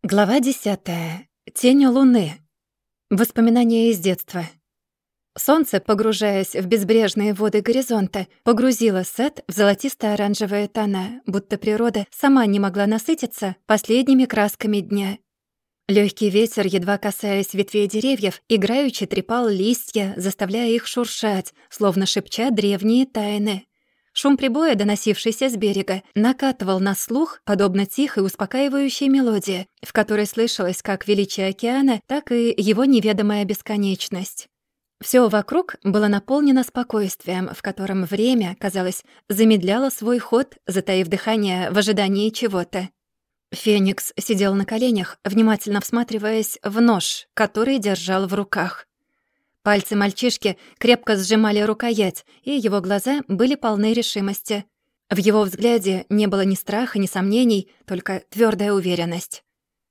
Глава 10. Тень луны. Воспоминания из детства. Солнце, погружаясь в безбрежные воды горизонта, погрузило Сет в золотисто-оранжевые тона, будто природа сама не могла насытиться последними красками дня. Лёгкий ветер, едва касаясь ветвей деревьев, играючи трепал листья, заставляя их шуршать, словно шепча древние тайны. Шум прибоя, доносившийся с берега, накатывал на слух, подобно тихой, успокаивающей мелодии, в которой слышалось как величие океана, так и его неведомая бесконечность. Всё вокруг было наполнено спокойствием, в котором время, казалось, замедляло свой ход, затаив дыхание в ожидании чего-то. Феникс сидел на коленях, внимательно всматриваясь в нож, который держал в руках. Пальцы мальчишки крепко сжимали рукоять, и его глаза были полны решимости. В его взгляде не было ни страха, ни сомнений, только твёрдая уверенность.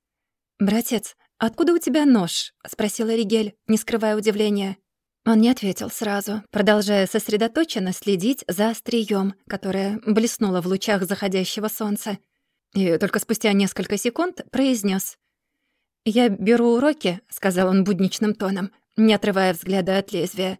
«Братец, откуда у тебя нож?» — спросила Ригель, не скрывая удивления. Он не ответил сразу, продолжая сосредоточенно следить за остриём, которое блеснуло в лучах заходящего солнца. И только спустя несколько секунд произнёс: «Я беру уроки», — сказал он будничным тоном, не отрывая взгляда от лезвия.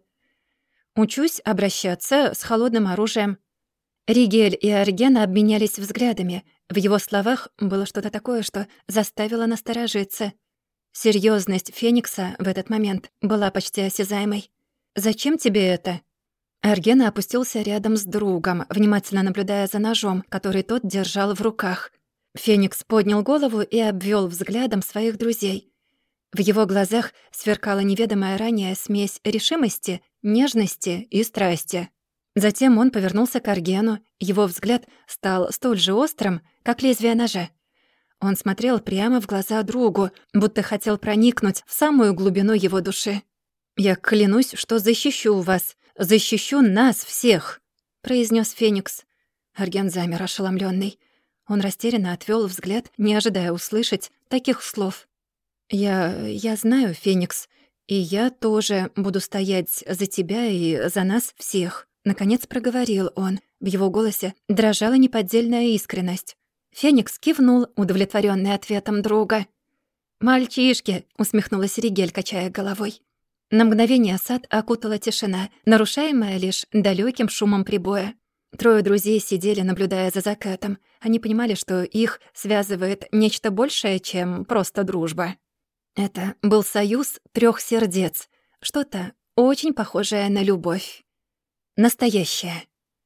«Учусь обращаться с холодным оружием». Ригель и Аргена обменялись взглядами. В его словах было что-то такое, что заставило насторожиться. Серьёзность Феникса в этот момент была почти осязаемой. «Зачем тебе это?» Аргена опустился рядом с другом, внимательно наблюдая за ножом, который тот держал в руках. Феникс поднял голову и обвёл взглядом своих друзей. В его глазах сверкала неведомая ранее смесь решимости, нежности и страсти. Затем он повернулся к Аргену. Его взгляд стал столь же острым, как лезвие ножа. Он смотрел прямо в глаза другу, будто хотел проникнуть в самую глубину его души. «Я клянусь, что защищу вас, защищу нас всех», — произнес Феникс. Арген замер, ошеломлённый. Он растерянно отвёл взгляд, не ожидая услышать таких слов. «Я знаю, Феникс, и я тоже буду стоять за тебя и за нас всех», — наконец проговорил он. В его голосе дрожала неподдельная искренность. Феникс кивнул, удовлетворённый ответом друга. «Мальчишки!» — усмехнулась Ригель, качая головой. На мгновение сад окутала тишина, нарушаемая лишь далёким шумом прибоя. Трое друзей сидели, наблюдая за закатом. Они понимали, что их связывает нечто большее, чем просто дружба. Это был союз 3 сердец, что-то очень похожее на любовь. Настоящее.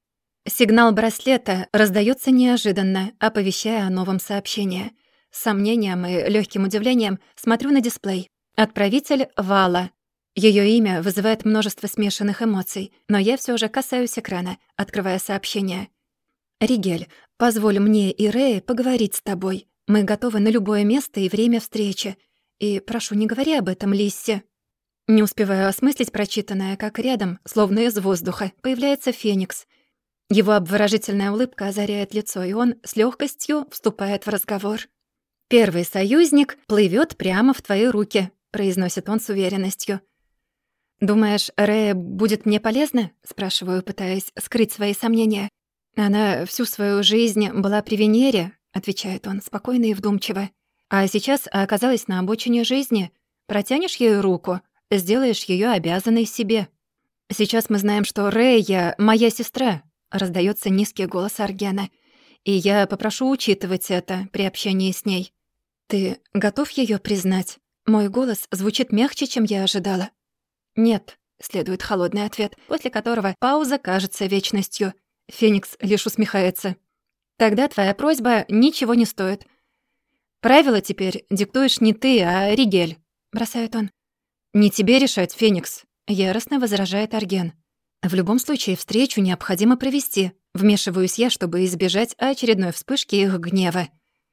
Сигнал браслета раздаётся неожиданно, оповещая о новом сообщении. С сомнением и лёгким удивлением смотрю на дисплей. Отправитель — Вала. Её имя вызывает множество смешанных эмоций, но я всё же касаюсь экрана, открывая сообщение. «Ригель, позволь мне и Рее поговорить с тобой. Мы готовы на любое место и время встречи. И прошу, не говори об этом Лиссе». Не успеваю осмыслить прочитанное, как рядом, словно из воздуха, появляется Феникс. Его обворожительная улыбка озаряет лицо, и он с лёгкостью вступает в разговор. «Первый союзник плывёт прямо в твои руки», — произносит он с уверенностью. «Думаешь, Рея будет мне полезна?» — спрашиваю, пытаясь скрыть свои сомнения. «Она всю свою жизнь была при Венере», — отвечает он спокойно и вдумчиво. «А сейчас оказалась на обочине жизни. Протянешь ей руку, сделаешь её обязанной себе». «Сейчас мы знаем, что Рея — моя сестра», — раздаётся низкий голос Аргена. «И я попрошу учитывать это при общении с ней». «Ты готов её признать?» Мой голос звучит мягче, чем я ожидала. «Нет», — следует холодный ответ, после которого пауза кажется вечностью. Феникс лишь усмехается. «Тогда твоя просьба ничего не стоит. Правила теперь диктуешь не ты, а Ригель», — бросает он. «Не тебе решать, Феникс», — яростно возражает Арген. «В любом случае встречу необходимо провести», — вмешиваюсь я, чтобы избежать очередной вспышки их гнева.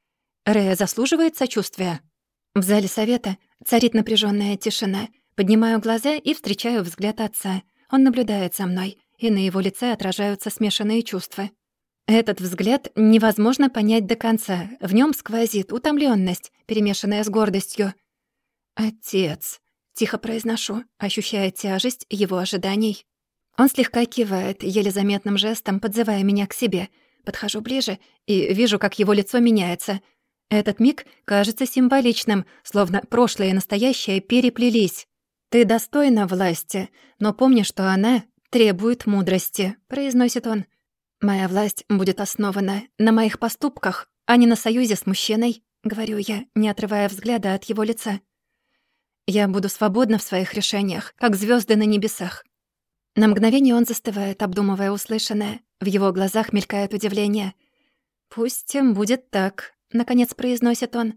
Рея заслуживает сочувствия. В зале совета царит напряжённая тишина. Поднимаю глаза и встречаю взгляд отца. Он наблюдает за мной, и на его лице отражаются смешанные чувства. Этот взгляд невозможно понять до конца. В нём сквозит утомлённость, перемешанная с гордостью. «Отец», — тихо произношу, ощущая тяжесть его ожиданий. Он слегка кивает, еле заметным жестом подзывая меня к себе. Подхожу ближе и вижу, как его лицо меняется. Этот миг кажется символичным, словно прошлое и настоящее переплелись. «Ты достойна власти, но помни, что она требует мудрости», — произносит он. «Моя власть будет основана на моих поступках, а не на союзе с мужчиной», — говорю я, не отрывая взгляда от его лица. «Я буду свободна в своих решениях, как звезды на небесах». На мгновение он застывает, обдумывая услышанное. В его глазах мелькает удивление. «Пусть будет так», — наконец произносит он.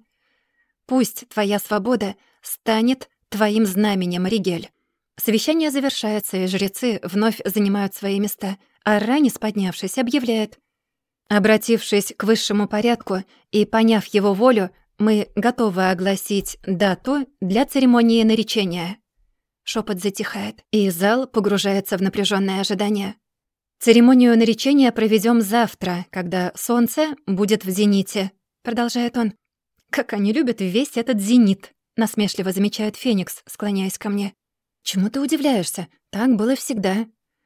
«Пусть твоя свобода станет твоим знаменем, Ригель». Совещание завершается, и жрецы вновь занимают свои места, а Ранис, поднявшись, объявляет: «Обратившись к высшему порядку и поняв его волю, мы готовы огласить дату для церемонии наречения». Шепот затихает, и зал погружается в напряженное ожидание. «Церемонию наречения проведем завтра, когда солнце будет в зените», — продолжает он. «Как они любят весь этот зенит», — насмешливо замечает Феникс, склоняясь ко мне. «Чему ты удивляешься? Так было всегда».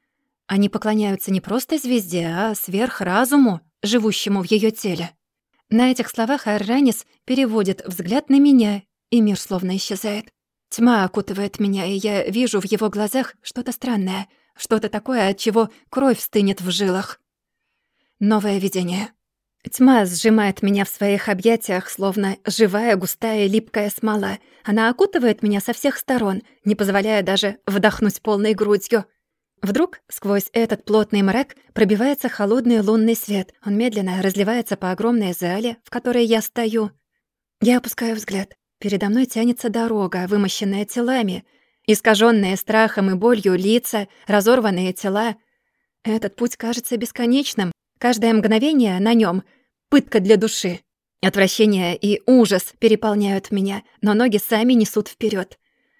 Они поклоняются не просто звезде, а сверхразуму, живущему в ее теле. На этих словах Арранис переводит взгляд на меня, и мир словно исчезает. Тьма окутывает меня, и я вижу в его глазах что-то странное, что-то такое, от чего кровь стынет в жилах. Новое видение. Тьма сжимает меня в своих объятиях, словно живая, густая, липкая смола. Она окутывает меня со всех сторон, не позволяя даже вдохнуть полной грудью. Вдруг сквозь этот плотный мрак пробивается холодный лунный свет. Он медленно разливается по огромной зале, в которой я стою. Я опускаю взгляд. Передо мной тянется дорога, вымощенная телами. Искажённые страхом и болью лица, разорванные тела. Этот путь кажется бесконечным. Каждое мгновение на нём — пытка для души. Отвращение и ужас переполняют меня, но ноги сами несут вперёд.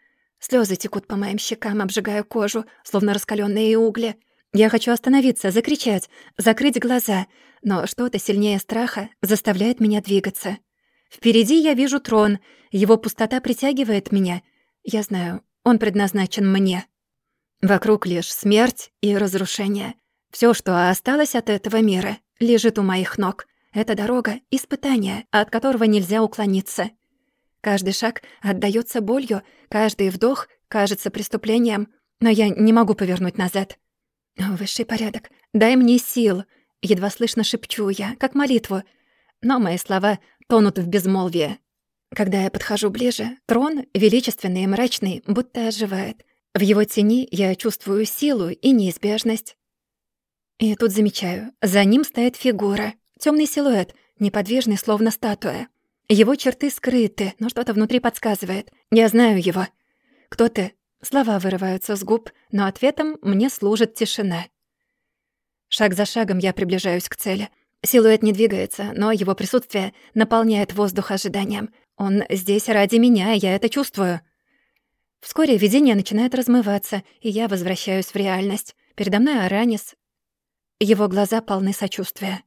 Слёзы текут по моим щекам, обжигая кожу, словно раскалённые угли. Я хочу остановиться, закричать, закрыть глаза, но что-то сильнее страха заставляет меня двигаться. Впереди я вижу трон, его пустота притягивает меня. Я знаю, он предназначен мне. Вокруг лишь смерть и разрушение. Всё, что осталось от этого мира, лежит у моих ног. Эта дорога — испытание, от которого нельзя уклониться. Каждый шаг отдаётся болью, каждый вдох кажется преступлением, но я не могу повернуть назад. «О, высший порядок, дай мне сил!» Едва слышно шепчу я, как молитву, но мои слова тонут в безмолвии. Когда я подхожу ближе, трон, величественный и мрачный, будто оживает. В его тени я чувствую силу и неизбежность. И тут замечаю, за ним стоит фигура, тёмный силуэт, неподвижный, словно статуя. Его черты скрыты, но что-то внутри подсказывает. Я знаю его. «Кто ты?» Слова вырываются с губ, но ответом мне служит тишина. Шаг за шагом я приближаюсь к цели. Силуэт не двигается, но его присутствие наполняет воздух ожиданием. Он здесь ради меня, я это чувствую. Вскоре видение начинает размываться, и я возвращаюсь в реальность. Передо мной Аранис. Его глаза полны сочувствия.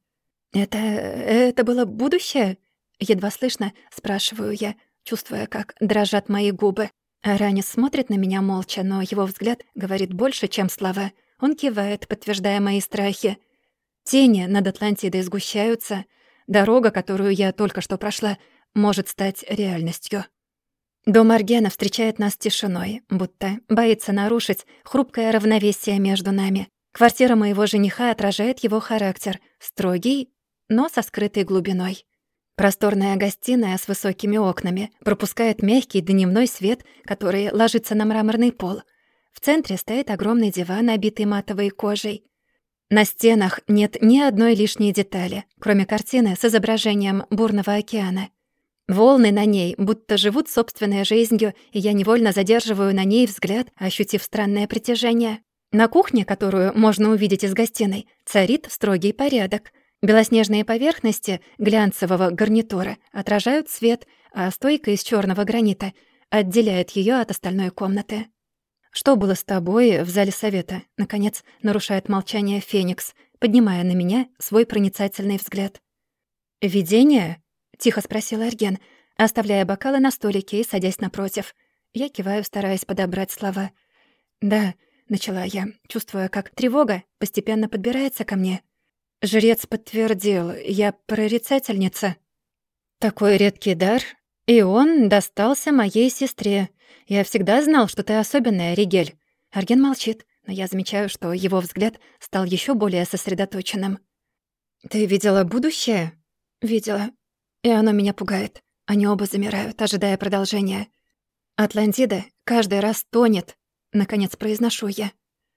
«Это было будущее?» Едва слышно спрашиваю я, чувствуя, как дрожат мои губы. Аранис смотрит на меня молча, но его взгляд говорит больше, чем слова. Он кивает, подтверждая мои страхи. Тени над Атлантидой сгущаются. Дорога, которую я только что прошла, может стать реальностью. Дом Аргена встречает нас тишиной, будто боится нарушить хрупкое равновесие между нами. Квартира моего жениха отражает его характер, строгий, но со скрытой глубиной. Просторная гостиная с высокими окнами пропускает мягкий дневной свет, который ложится на мраморный пол. В центре стоит огромный диван, обитый матовой кожей. На стенах нет ни одной лишней детали, кроме картины с изображением бурного океана. Волны на ней будто живут собственной жизнью, и я невольно задерживаю на ней взгляд, ощутив странное притяжение. На кухне, которую можно увидеть из гостиной, царит строгий порядок. Белоснежные поверхности глянцевого гарнитура отражают свет, а стойка из чёрного гранита отделяет её от остальной комнаты. «Что было с тобой в зале совета?» Наконец нарушает молчание Феникс, поднимая на меня свой проницательный взгляд. «Видение?» — тихо спросил Эрген, оставляя бокалы на столике и садясь напротив. Я киваю, стараясь подобрать слова. «Да», — начала я, чувствуя, как тревога постепенно подбирается ко мне. «Жрец подтвердил, я прорицательница». Такой редкий дар, и он достался моей сестре. Я всегда знал, что ты особенная, Ригель». Арген молчит, но я замечаю, что его взгляд стал еще более сосредоточенным. «Ты видела будущее?» «Видела. И оно меня пугает. Они оба замирают, ожидая продолжения. Атлантида каждый раз тонет», — наконец произношу я.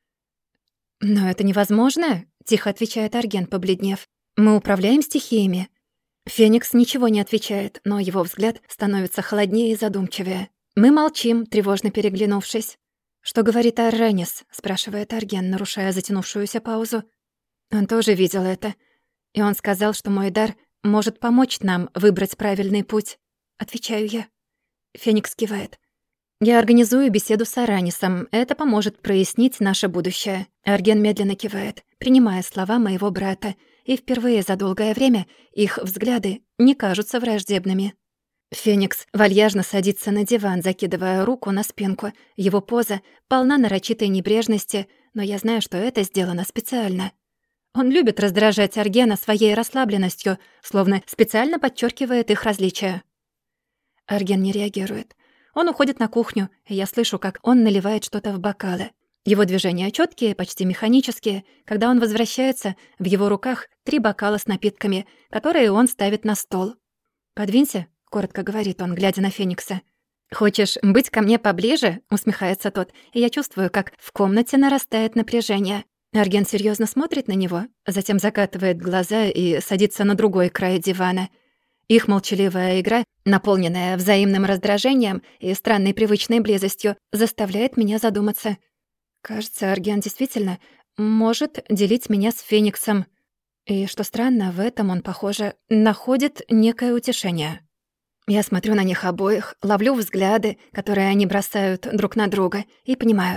«Но это невозможно», — тихо отвечает Арген, побледнев. «Мы управляем стихиями». Феникс ничего не отвечает, но его взгляд становится холоднее и задумчивее. Мы молчим, тревожно переглянувшись. «Что говорит Арренис?» — спрашивает Арген, нарушая затянувшуюся паузу. Он тоже видел это. И он сказал, что мой дар может помочь нам выбрать правильный путь. Отвечаю я. Феникс кивает. «Я организую беседу с Аранисом. Это поможет прояснить наше будущее». Арген медленно кивает, принимая слова моего брата, и впервые за долгое время их взгляды не кажутся враждебными. Феникс вальяжно садится на диван, закидывая руку на спинку. Его поза полна нарочитой небрежности, но я знаю, что это сделано специально. Он любит раздражать Аргена своей расслабленностью, словно специально подчеркивает их различия. Арген не реагирует. Он уходит на кухню, и я слышу, как он наливает что-то в бокалы. Его движения чёткие, почти механические. Когда он возвращается, в его руках 3 бокала с напитками, которые он ставит на стол. «Подвинься», — коротко говорит он, глядя на Феникса. «Хочешь быть ко мне поближе?» — усмехается тот, и я чувствую, как в комнате нарастает напряжение. Арген серьёзно смотрит на него, затем закатывает глаза и садится на другой край дивана. Их молчаливая игра, наполненная взаимным раздражением и странной привычной близостью, заставляет меня задуматься. Кажется, Арген действительно может делить меня с Фениксом. И, что странно, в этом он, похоже, находит некое утешение. Я смотрю на них обоих, ловлю взгляды, которые они бросают друг на друга, и понимаю.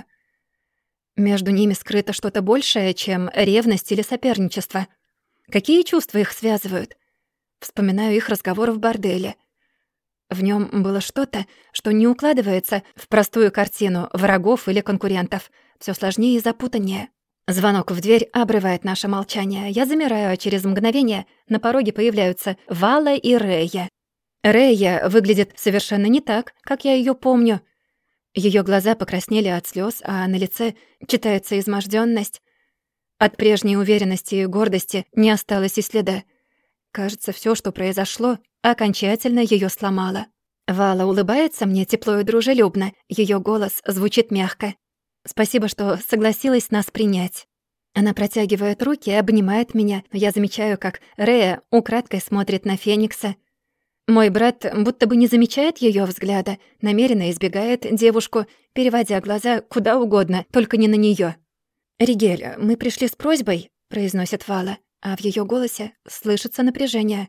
Между ними скрыто что-то большее, чем ревность или соперничество. Какие чувства их связывают? Вспоминаю их разговор в борделе. В нем было что-то, что не укладывается в простую картину врагов или конкурентов. Все сложнее и запутаннее. Звонок в дверь обрывает наше молчание. Я замираю, а через мгновение на пороге появляются Вала и Рея. Рея выглядит совершенно не так, как я ее помню. Ее глаза покраснели от слез, а на лице читается измождённость. От прежней уверенности и гордости не осталось и следа. Кажется, все, что произошло, окончательно ее сломало. Вала улыбается мне тепло и дружелюбно. Ее голос звучит мягко. «Спасибо, что согласилась нас принять». Она протягивает руки и обнимает меня, но я замечаю, как Рея украдкой смотрит на Феникса. Мой брат будто бы не замечает ее взгляда, намеренно избегает девушку, переводя глаза куда угодно, только не на нее. «Ригель, мы пришли с просьбой», — произносит Вала, а в ее голосе слышится напряжение.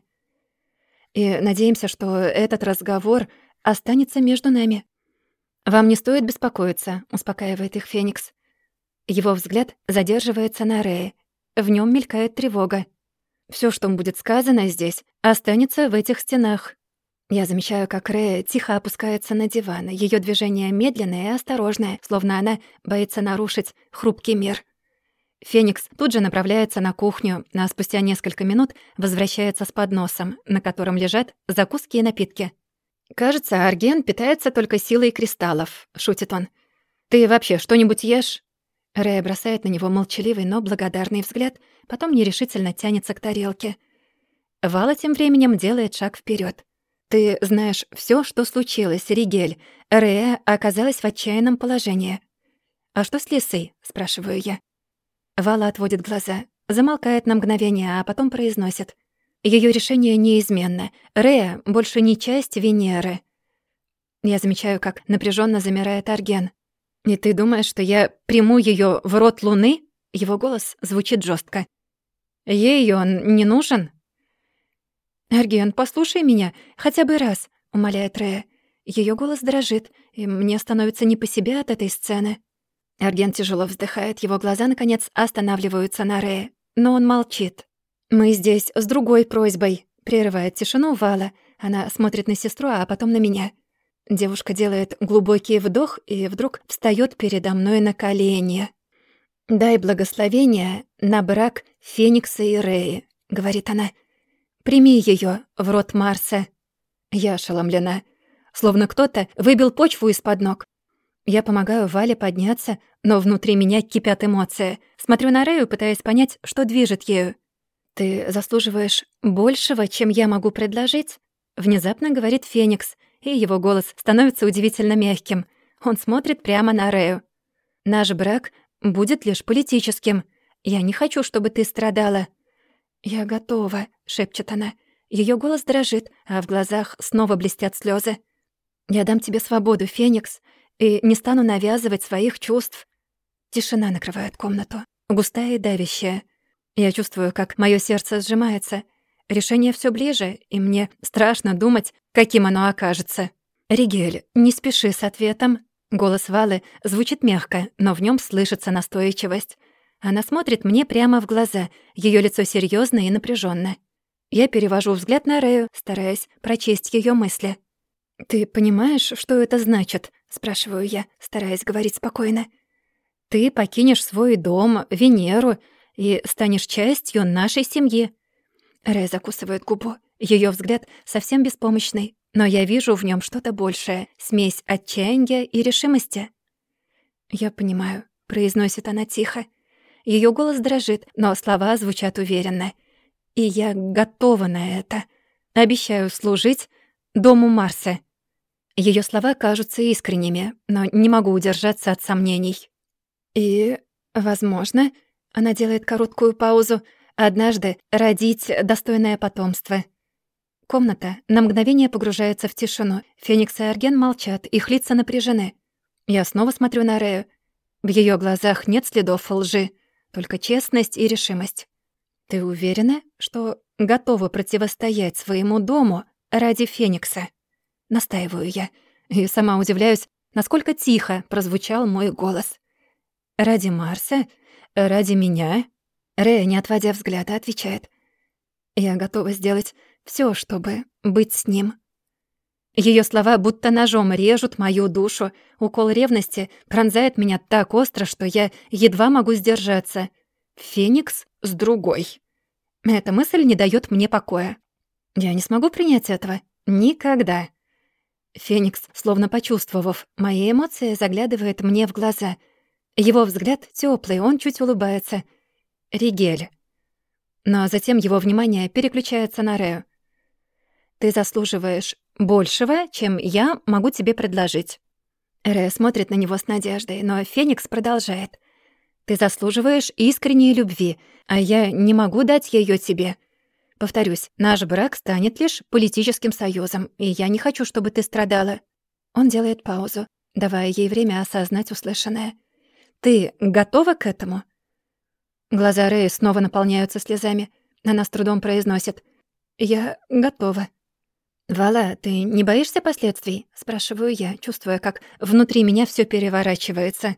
«И надеемся, что этот разговор останется между нами». «Вам не стоит беспокоиться», — успокаивает их Феникс. Его взгляд задерживается на Рее. В нем мелькает тревога. Все, что будет сказано здесь, останется в этих стенах. Я замечаю, как Рея тихо опускается на диван. Ее движение медленное и осторожное, словно она боится нарушить хрупкий мир. Феникс тут же направляется на кухню, а спустя несколько минут возвращается с подносом, на котором лежат закуски и напитки. «Кажется, Арген питается только силой кристаллов», — шутит он. «Ты вообще что-нибудь ешь?» Рея бросает на него молчаливый, но благодарный взгляд, потом нерешительно тянется к тарелке. Вала тем временем делает шаг вперед. «Ты знаешь все, что случилось, Ригель. Рея оказалась в отчаянном положении». «А что с Лисой?» — спрашиваю я. Вала отводит глаза, замолкает на мгновение, а потом произносит. Ее решение неизменно. Рея больше не часть Венеры». Я замечаю, как напряженно замирает Арген. «И ты думаешь, что я приму ее в рот Луны?» Его голос звучит жестко. «Ей он не нужен?» «Арген, послушай меня хотя бы раз», — умоляет Рея. Ее голос дрожит, и мне становится не по себе от этой сцены. Арген тяжело вздыхает, его глаза, наконец, останавливаются на Рее. Но он молчит. «Мы здесь с другой просьбой», — прерывает тишину Вала. Она смотрит на сестру, а потом на меня. Девушка делает глубокий вдох и вдруг встаёт передо мной на колени. «Дай благословение на брак Феникса и Реи», — говорит она. «Прими её в род Марса». Я ошеломлена. Словно кто-то выбил почву из-под ног. Я помогаю Вале подняться, но внутри меня кипят эмоции. Смотрю на Рэю, пытаясь понять, что движет ею. «Ты заслуживаешь большего, чем я могу предложить?» Внезапно говорит Феникс, и его голос становится удивительно мягким. Он смотрит прямо на Рэю. «Наш брак будет лишь политическим. Я не хочу, чтобы ты страдала». «Я готова», — шепчет она. Её голос дрожит, а в глазах снова блестят слёзы. «Я дам тебе свободу, Феникс, и не стану навязывать своих чувств». Тишина накрывает комнату, густая и давящая. Я чувствую, как моё сердце сжимается. Решение всё ближе, и мне страшно думать, каким оно окажется. «Ригель, не спеши с ответом». Голос Валы звучит мягко, но в нём слышится настойчивость. Она смотрит мне прямо в глаза, её лицо серьёзно и напряжённо. Я перевожу взгляд на Рэю, стараясь прочесть её мысли. «Ты понимаешь, что это значит?» — спрашиваю я, стараясь говорить спокойно. «Ты покинешь свой дом, Венеру, и станешь частью нашей семьи». Рэй закусывает губу. Её взгляд совсем беспомощный, но я вижу в нём что-то большее, смесь отчаяния и решимости. «Я понимаю», — произносит она тихо. Её голос дрожит, но слова звучат уверенно. «И я готова на это. Обещаю служить дому Марса». Её слова кажутся искренними, но не могу удержаться от сомнений. «И, возможно, она делает короткую паузу, однажды родить достойное потомство». Комната на мгновение погружается в тишину. Феникс и Арген молчат, их лица напряжены. Я снова смотрю на Рэю. В её глазах нет следов лжи, только честность и решимость. «Ты уверена, что готова противостоять своему дому ради Феникса?» Настаиваю я, и сама удивляюсь, насколько тихо прозвучал мой голос. «Ради Марса? Ради меня?» Рэя, не отводя взгляда, отвечает. «Я готова сделать всё, чтобы быть с ним». Её слова будто ножом режут мою душу. Укол ревности пронзает меня так остро, что я едва могу сдержаться. Феникс с другой. Эта мысль не даёт мне покоя. Я не смогу принять этого. Никогда. Феникс, словно почувствовав мои эмоции, заглядывает мне в глаза. Его взгляд тёплый, он чуть улыбается. «Ригель». Но затем его внимание переключается на Рэю. «Ты заслуживаешь большего, чем я могу тебе предложить». Рэя смотрит на него с надеждой, но Феникс продолжает. «Ты заслуживаешь искренней любви, а я не могу дать её тебе. Повторюсь, наш брак станет лишь политическим союзом, и я не хочу, чтобы ты страдала». Он делает паузу, давая ей время осознать услышанное. «Ты готова к этому?» Глаза Рэи снова наполняются слезами. Она с трудом произносит: «Я готова». «Вала, ты не боишься последствий?» — спрашиваю я, чувствуя, как внутри меня всё переворачивается.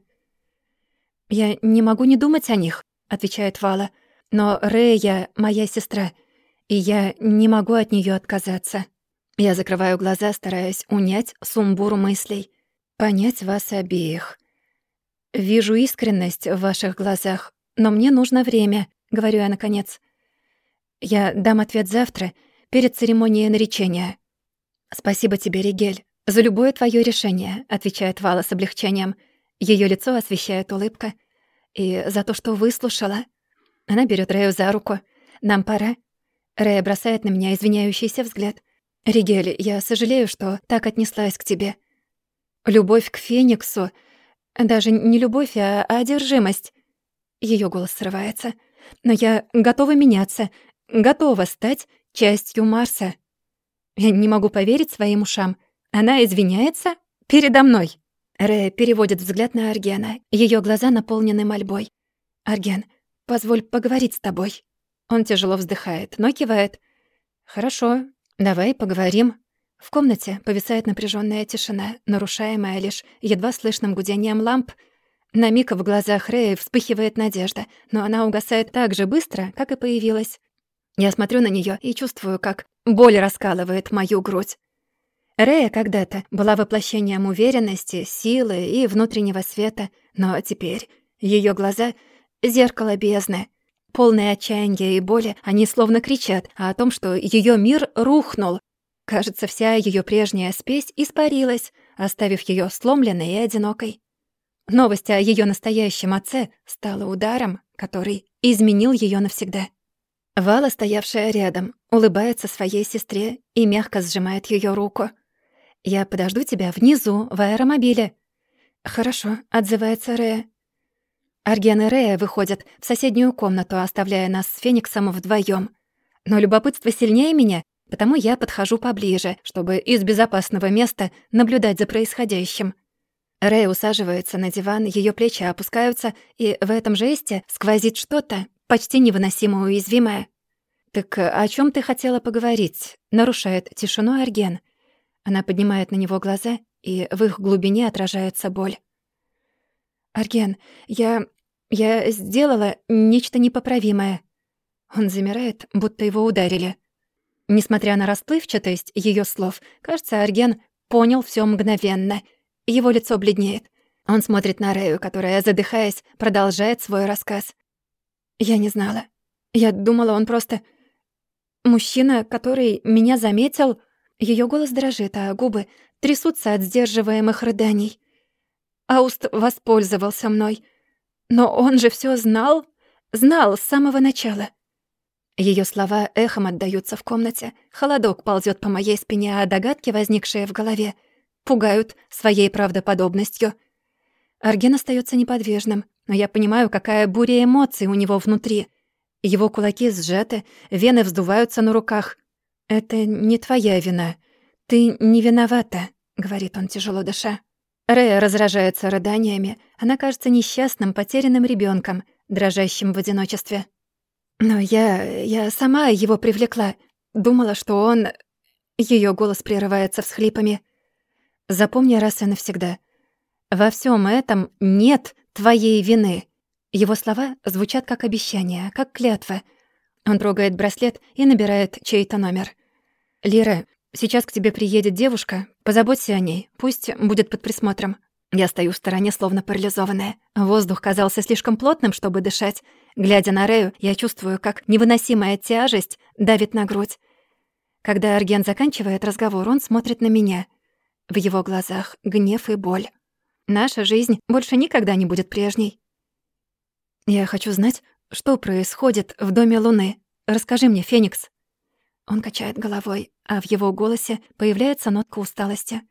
«Я не могу не думать о них», — отвечает Вала. «Но Рэя — моя сестра, и я не могу от неё отказаться». Я закрываю глаза, стараясь унять сумбур мыслей, понять вас обеих. «Вижу искренность в ваших глазах, но мне нужно время», — говорю я наконец. «Я дам ответ завтра, перед церемонией наречения». «Спасибо тебе, Ригель, за любое твоё решение», — отвечает Вала с облегчением. Её лицо освещает улыбка. «И за то, что выслушала». Она берёт Рэю за руку. «Нам пора». Рэя бросает на меня извиняющийся взгляд. «Ригель, я сожалею, что так отнеслась к тебе. Любовь к Фениксу, даже не любовь, а одержимость». Её голос срывается. «Но я готова меняться, готова стать частью Марса». Я не могу поверить своим ушам. Она извиняется передо мной. Рэя переводит взгляд на Аргена. Её глаза наполнены мольбой. «Арген, позволь поговорить с тобой». Он тяжело вздыхает, но кивает. «Хорошо, давай поговорим». В комнате повисает напряжённая тишина, нарушаемая лишь едва слышным гудением ламп. На миг в глазах Рэи вспыхивает надежда, но она угасает так же быстро, как и появилась. Я смотрю на неё и чувствую, как боль раскалывает мою грудь. Рэя когда-то была воплощением уверенности, силы и внутреннего света, но теперь её глаза — зеркало бездны. Полные отчаяния и боли, они словно кричат о том, что её мир рухнул. Кажется, вся её прежняя спесь испарилась, оставив её сломленной и одинокой. Новость о её настоящем отце стала ударом, который изменил её навсегда. Вала, стоявшая рядом, улыбается своей сестре и мягко сжимает её руку. «Я подожду тебя внизу, в аэромобиле». «Хорошо», — отзывается Рея. Арген и Рея выходят в соседнюю комнату, оставляя нас с Фениксом вдвоём. Но любопытство сильнее меня, потому я подхожу поближе, чтобы из безопасного места наблюдать за происходящим. Рея усаживается на диван, её плечи опускаются, и в этом жесте сквозит что-то почти невыносимо уязвимое. «Так о чём ты хотела поговорить?» — нарушает тишину Арген. Она поднимает на него глаза, и в их глубине отражается боль. «Арген, я сделала нечто непоправимое». Он замирает, будто его ударили. Несмотря на расплывчатость её слов, кажется, Арген понял всё мгновенно. Его лицо бледнеет. Он смотрит на Рею, которая, задыхаясь, продолжает свой рассказ. «Я не знала. Я думала, он просто... мужчина, который меня заметил...» Её голос дрожит, а губы трясутся от сдерживаемых рыданий. Ауст воспользовался мной. Но он же всё знал. Знал с самого начала. Её слова эхом отдаются в комнате. Холодок ползёт по моей спине, а догадки, возникшие в голове, пугают своей правдоподобностью. Арген остаётся неподвижным, но я понимаю, какая буря эмоций у него внутри. Его кулаки сжаты, вены вздуваются на руках. «Это не твоя вина. Ты не виновата», — говорит он, тяжело дыша. Рея разражается рыданиями. Она кажется несчастным, потерянным ребёнком, дрожащим в одиночестве. «Но я сама его привлекла. Думала, что он...» Её голос прерывается всхлипами. «Запомни раз и навсегда. Во всём этом нет твоей вины». Его слова звучат как обещание, как клятва. Он трогает браслет и набирает чей-то номер. «Лира, сейчас к тебе приедет девушка. Позаботься о ней. Пусть будет под присмотром». Я стою в стороне, словно парализованная. Воздух казался слишком плотным, чтобы дышать. Глядя на Рею, я чувствую, как невыносимая тяжесть давит на грудь. Когда Арген заканчивает разговор, он смотрит на меня. В его глазах гнев и боль. Наша жизнь больше никогда не будет прежней. «Я хочу знать, что происходит в Доме Луны. Расскажи мне, Феникс». Он качает головой, а в его голосе появляется нотка усталости.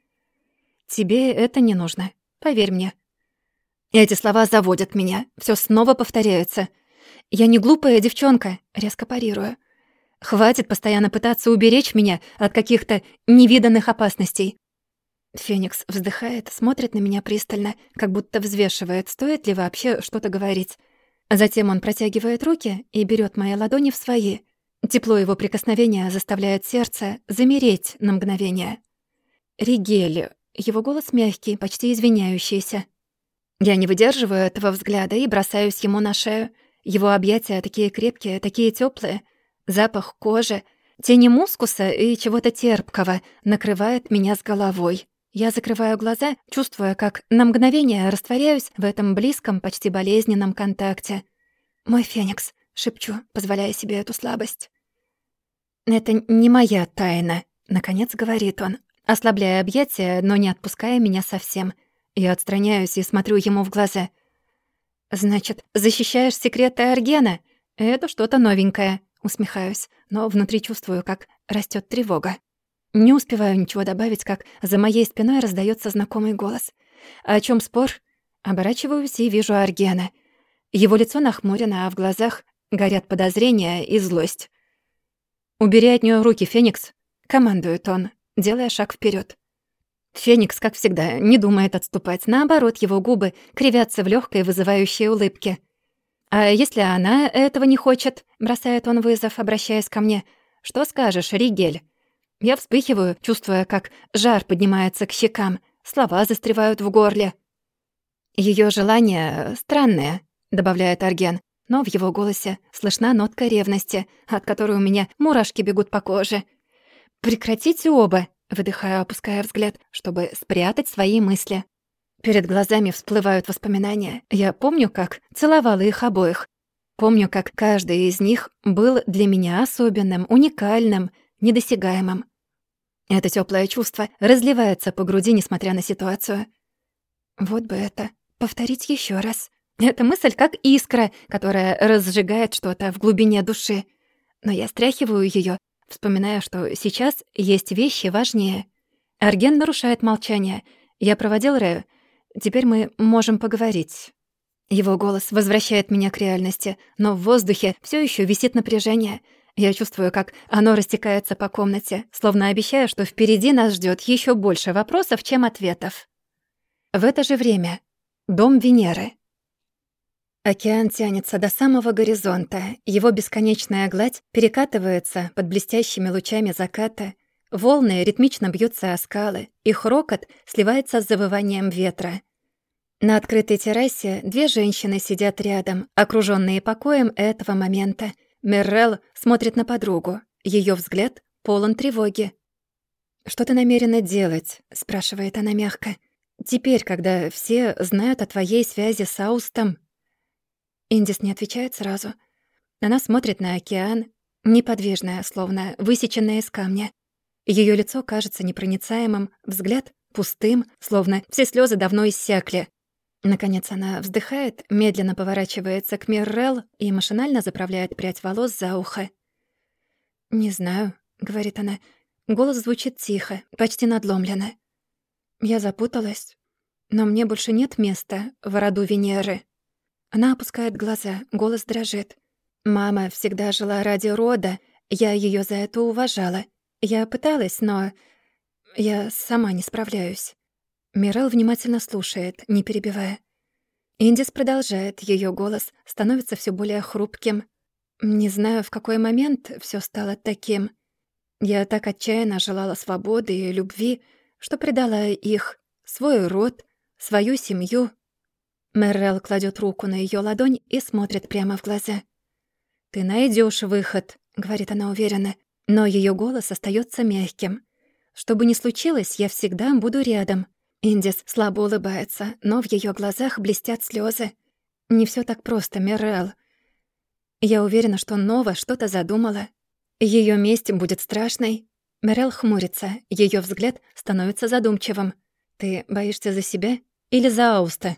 «Тебе это не нужно. Поверь мне». Эти слова заводят меня. Всё снова повторяется. «Я не глупая девчонка», — резко парирую. «Хватит постоянно пытаться уберечь меня от каких-то невиданных опасностей». Феникс вздыхает, смотрит на меня пристально, как будто взвешивает, стоит ли вообще что-то говорить. Затем он протягивает руки и берёт мои ладони в свои. Тепло его прикосновения заставляет сердце замереть на мгновение. «Ригель». Его голос мягкий, почти извиняющийся. Я не выдерживаю этого взгляда и бросаюсь ему на шею. Его объятия такие крепкие, такие тёплые. Запах кожи, тени мускуса и чего-то терпкого накрывает меня с головой. Я закрываю глаза, чувствуя, как на мгновение растворяюсь в этом близком, почти болезненном контакте. «Мой Феникс», — шепчу, позволяя себе эту слабость. «Это не моя тайна», — наконец говорит он, ослабляя объятия, но не отпуская меня совсем. Я отстраняюсь и смотрю ему в глаза. «Значит, защищаешь секреты Аргена? Это что-то новенькое», — усмехаюсь, но внутри чувствую, как растёт тревога. Не успеваю ничего добавить, как за моей спиной раздаётся знакомый голос. «О чём спор?» Оборачиваюсь и вижу Аргена. Его лицо нахмурено, а в глазах горят подозрения и злость. «Убери от неё руки, Феникс», — командует он, делая шаг вперёд. Феникс, как всегда, не думает отступать. Наоборот, его губы кривятся в лёгкой вызывающей улыбке. «А если она этого не хочет?» — бросает он вызов, обращаясь ко мне. «Что скажешь, Ригель?» Я вспыхиваю, чувствуя, как жар поднимается к щекам, слова застревают в горле. «Её желания странные», — добавляет Арген, но в его голосе слышна нотка ревности, от которой у меня мурашки бегут по коже. «Прекратите оба», — выдыхаю, опуская взгляд, чтобы спрятать свои мысли. Перед глазами всплывают воспоминания. Я помню, как целовала их обоих. Помню, как каждый из них был для меня особенным, уникальным, недосягаемым. Это тёплое чувство разливается по груди, несмотря на ситуацию. Вот бы это повторить ещё раз. Эта мысль как искра, которая разжигает что-то в глубине души. Но я стряхиваю её, вспоминая, что сейчас есть вещи важнее. Арген нарушает молчание. Я проводил Рэю. Теперь мы можем поговорить. Его голос возвращает меня к реальности, но в воздухе всё ещё висит напряжение. Я чувствую, как оно растекается по комнате, словно обещая, что впереди нас ждёт ещё больше вопросов, чем ответов. В это же время дом Венеры. Океан тянется до самого горизонта, его бесконечная гладь перекатывается под блестящими лучами заката, волны ритмично бьются о скалы, их рокот сливается с завыванием ветра. На открытой террасе две женщины сидят рядом, окружённые покоем этого момента. Миррел смотрит на подругу. Её взгляд полон тревоги. «Что ты намерена делать?» — спрашивает она мягко. «Теперь, когда все знают о твоей связи с Аустом». Индис не отвечает сразу. Она смотрит на океан, неподвижная, словно высеченная из камня. Её лицо кажется непроницаемым, взгляд пустым, словно все слёзы давно иссякли. Наконец она вздыхает, медленно поворачивается к Миррел и машинально заправляет прядь волос за ухо. «Не знаю», — говорит она. Голос звучит тихо, почти надломленно. «Я запуталась, но мне больше нет места в роду Венеры». Она опускает глаза, голос дрожит. «Мама всегда жила ради рода, я её за это уважала. Я пыталась, но я сама не справляюсь». Миррел внимательно слушает, не перебивая. Индис продолжает, её голос становится всё более хрупким. «Не знаю, в какой момент всё стало таким. Я так отчаянно желала свободы и любви, что предала их, свой род, свою семью». Миррел кладёт руку на её ладонь и смотрит прямо в глаза. «Ты найдёшь выход», — говорит она уверенно, но её голос остаётся мягким. «Что бы ни случилось, я всегда буду рядом». Индис слабо улыбается, но в её глазах блестят слёзы. «Не всё так просто, Миррел. Я уверена, что Нова что-то задумала. Её месть будет страшной». Миррел хмурится, её взгляд становится задумчивым. «Ты боишься за себя или за Ауста?»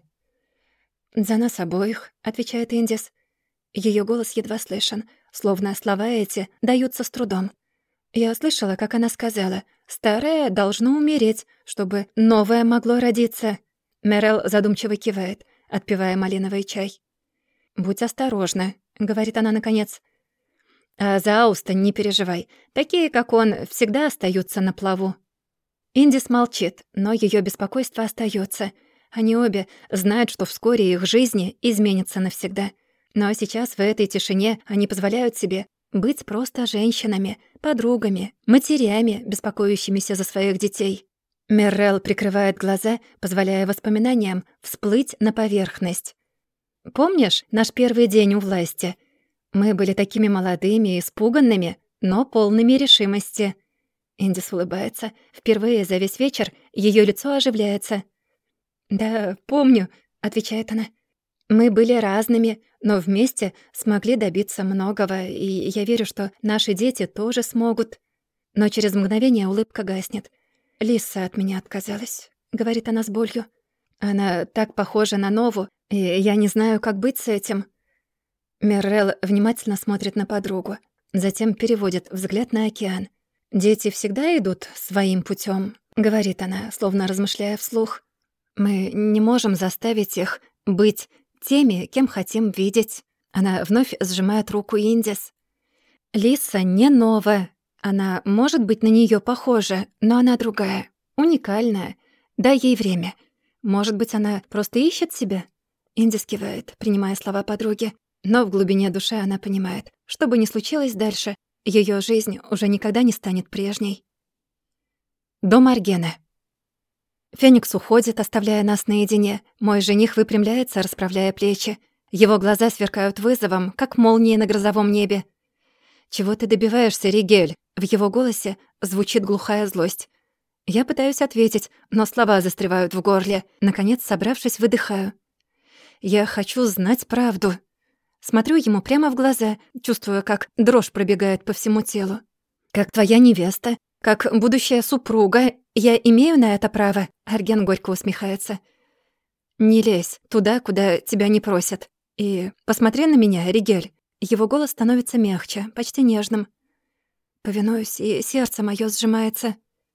«За нас обоих», — отвечает Индис. Её голос едва слышен, словно слова эти даются с трудом. Я слышала, как она сказала: «Старое должно умереть, чтобы новое могло родиться». Миррел задумчиво кивает, отпивая малиновый чай. «Будь осторожна», — говорит она наконец. «А за Ауста не переживай. Такие, как он, всегда остаются на плаву». Индис молчит, но её беспокойство остаётся. Они обе знают, что вскоре их жизни изменятся навсегда. Но сейчас в этой тишине они позволяют себе быть просто женщинами, подругами, матерями, беспокоящимися за своих детей. Миррел прикрывает глаза, позволяя воспоминаниям всплыть на поверхность. «Помнишь наш первый день у власти? Мы были такими молодыми и испуганными, но полными решимости». Индис улыбается. Впервые за весь вечер её лицо оживляется. «Да, помню», — отвечает она. «Мы были разными, но вместе смогли добиться многого, и я верю, что наши дети тоже смогут». Но через мгновение улыбка гаснет. «Лиса от меня отказалась», — говорит она с болью. «Она так похожа на Нову, и я не знаю, как быть с этим». Миррел внимательно смотрит на подругу, затем переводит взгляд на океан. «Дети всегда идут своим путём», — говорит она, словно размышляя вслух. «Мы не можем заставить их быть теми, кем хотим видеть». Она вновь сжимает руку Индис. «Лиса не новая. Она может быть на неё похожа, но она другая, уникальная. Дай ей время. Может быть, она просто ищет себя?» Индис кивает, принимая слова подруги. Но в глубине души она понимает, что бы ни случилось дальше, её жизнь уже никогда не станет прежней. Дом Аргена. Феникс уходит, оставляя нас наедине. Мой жених выпрямляется, расправляя плечи. Его глаза сверкают вызовом, как молнии на грозовом небе. «Чего ты добиваешься, Ригель?» В его голосе звучит глухая злость. Я пытаюсь ответить, но слова застревают в горле. Наконец, собравшись, выдыхаю. «Я хочу знать правду». Смотрю ему прямо в глаза, чувствуя, как дрожь пробегает по всему телу. «Как твоя невеста, Как будущая супруга, я имею на это право?» Арген горько усмехается. «Не лезь туда, куда тебя не просят. И посмотри на меня, Ригель». Его голос становится мягче, почти нежным. Повинуюсь, и сердце моё сжимается.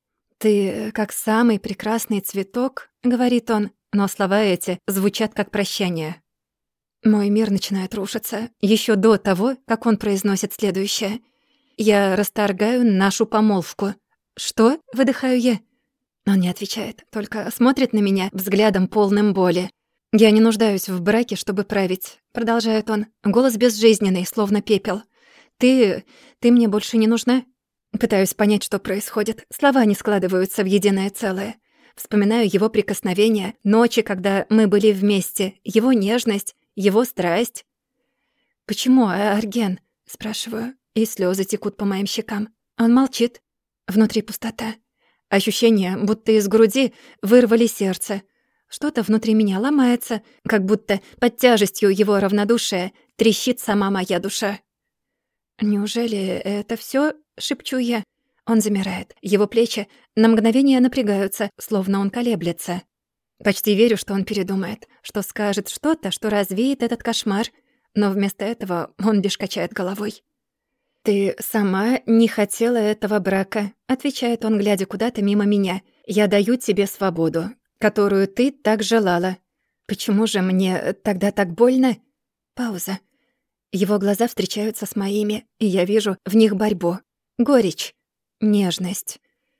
«Ты как самый прекрасный цветок», — говорит он, но слова эти звучат как прощание. Мой мир начинает рушиться ещё до того, как он произносит следующее. «Я расторгаю нашу помолвку». «Что?» — выдыхаю я. Он не отвечает, только смотрит на меня взглядом полным боли. «Я не нуждаюсь в браке, чтобы править», — продолжает он. Голос безжизненный, словно пепел. «Ты мне больше не нужна?» Пытаюсь понять, что происходит. Слова не складываются в единое целое. Вспоминаю его прикосновения, ночи, когда мы были вместе, его нежность, его страсть. «Почему, Арген?» — спрашиваю, и слезы текут по моим щекам. Он молчит. Внутри пустота. Ощущение, будто из груди вырвали сердце. Что-то внутри меня ломается, как будто под тяжестью его равнодушия трещит сама моя душа. «Неужели это всё?» — шепчу я. Он замирает. Его плечи на мгновение напрягаются, словно он колеблется. Почти верю, что он передумает, что скажет что-то, что развеет этот кошмар, но вместо этого он лишь качает головой. «Ты сама не хотела этого брака», — отвечает он, глядя куда-то мимо меня. «Я даю тебе свободу, которую ты так желала. Почему же мне тогда так больно?» Пауза. Его глаза встречаются с моими, и я вижу в них борьбу, горечь, нежность.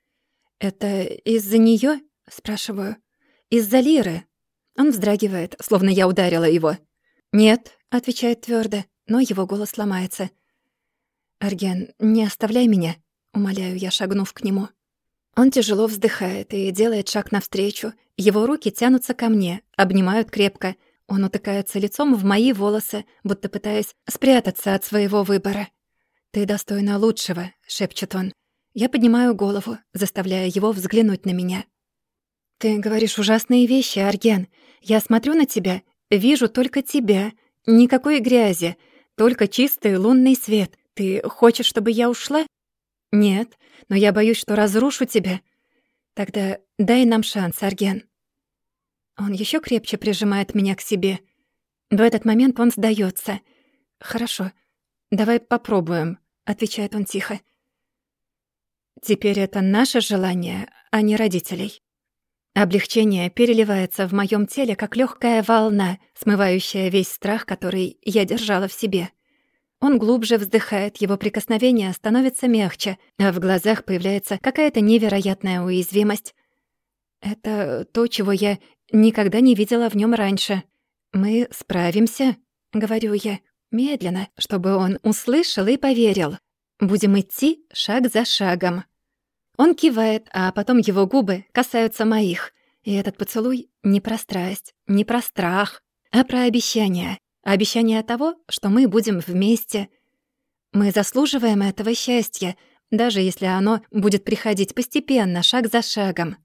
«Это из-за неё?» — спрашиваю. «Из-за Лиры?» Он вздрагивает, словно я ударила его. «Нет», — отвечает твёрдо, но его голос ломается. «Арген, не оставляй меня», — умоляю я, шагнув к нему. Он тяжело вздыхает и делает шаг навстречу. Его руки тянутся ко мне, обнимают крепко. Он утыкается лицом в мои волосы, будто пытаясь спрятаться от своего выбора. «Ты достойна лучшего», — шепчет он. Я поднимаю голову, заставляя его взглянуть на меня. «Ты говоришь ужасные вещи, Арген. Я смотрю на тебя, вижу только тебя. Никакой грязи, только чистый лунный свет. Ты хочешь, чтобы я ушла?» «Нет, но я боюсь, что разрушу тебя. Тогда дай нам шанс, Арген». Он ещё крепче прижимает меня к себе. В этот момент он сдаётся. «Хорошо, давай попробуем», — отвечает он тихо. «Теперь это наше желание, а не родителей». Облегчение переливается в моём теле, как лёгкая волна, смывающая весь страх, который я держала в себе. Он глубже вздыхает, его прикосновение становится мягче, а в глазах появляется какая-то невероятная уязвимость. Это то, чего я никогда не видела в нём раньше. «Мы справимся», — говорю я, медленно, чтобы он услышал и поверил. «Будем идти шаг за шагом». Он кивает, а потом его губы касаются моих. И этот поцелуй не про страсть, не про страх, а про обещание. Обещание того, что мы будем вместе. Мы заслуживаем этого счастья, даже если оно будет приходить постепенно, шаг за шагом.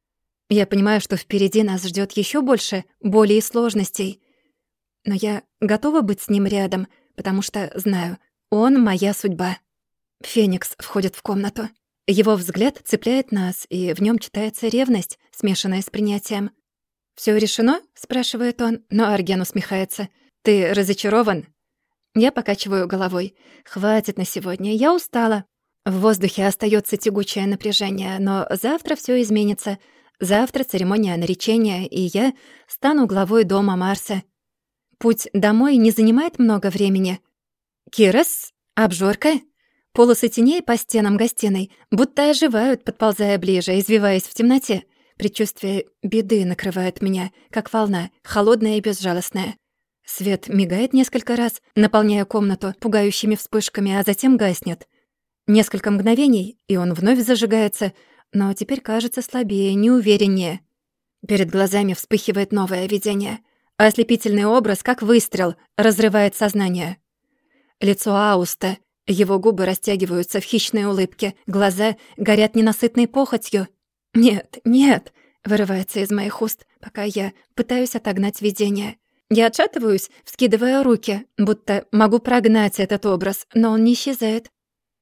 Я понимаю, что впереди нас ждёт ещё больше боли и сложностей. Но я готова быть с ним рядом, потому что знаю, он моя судьба. Феникс входит в комнату. Его взгляд цепляет нас, и в нём читается ревность, смешанная с принятием. «Всё решено?» — спрашивает он, но Арген усмехается. «Ты разочарован?» Я покачиваю головой. «Хватит на сегодня, я устала». В воздухе остаётся тягучее напряжение, но завтра всё изменится. Завтра церемония наречения, и я стану главой дома Марса. Путь домой не занимает много времени. Кирос, обжорка, полосы теней по стенам гостиной будто оживают, подползая ближе, извиваясь в темноте. Предчувствие беды накрывает меня, как волна, холодная и безжалостная. Свет мигает несколько раз, наполняя комнату пугающими вспышками, а затем гаснет. Несколько мгновений, и он вновь зажигается, но теперь кажется слабее, неувереннее. Перед глазами вспыхивает новое видение. Ослепительный образ, как выстрел, разрывает сознание. Лицо Ауста, его губы растягиваются в хищной улыбке, глаза горят ненасытной похотью. «Нет, нет!» — вырывается из моих уст, пока я пытаюсь отогнать видение. Я отшатываюсь, вскидывая руки, будто могу прогнать этот образ, но он не исчезает.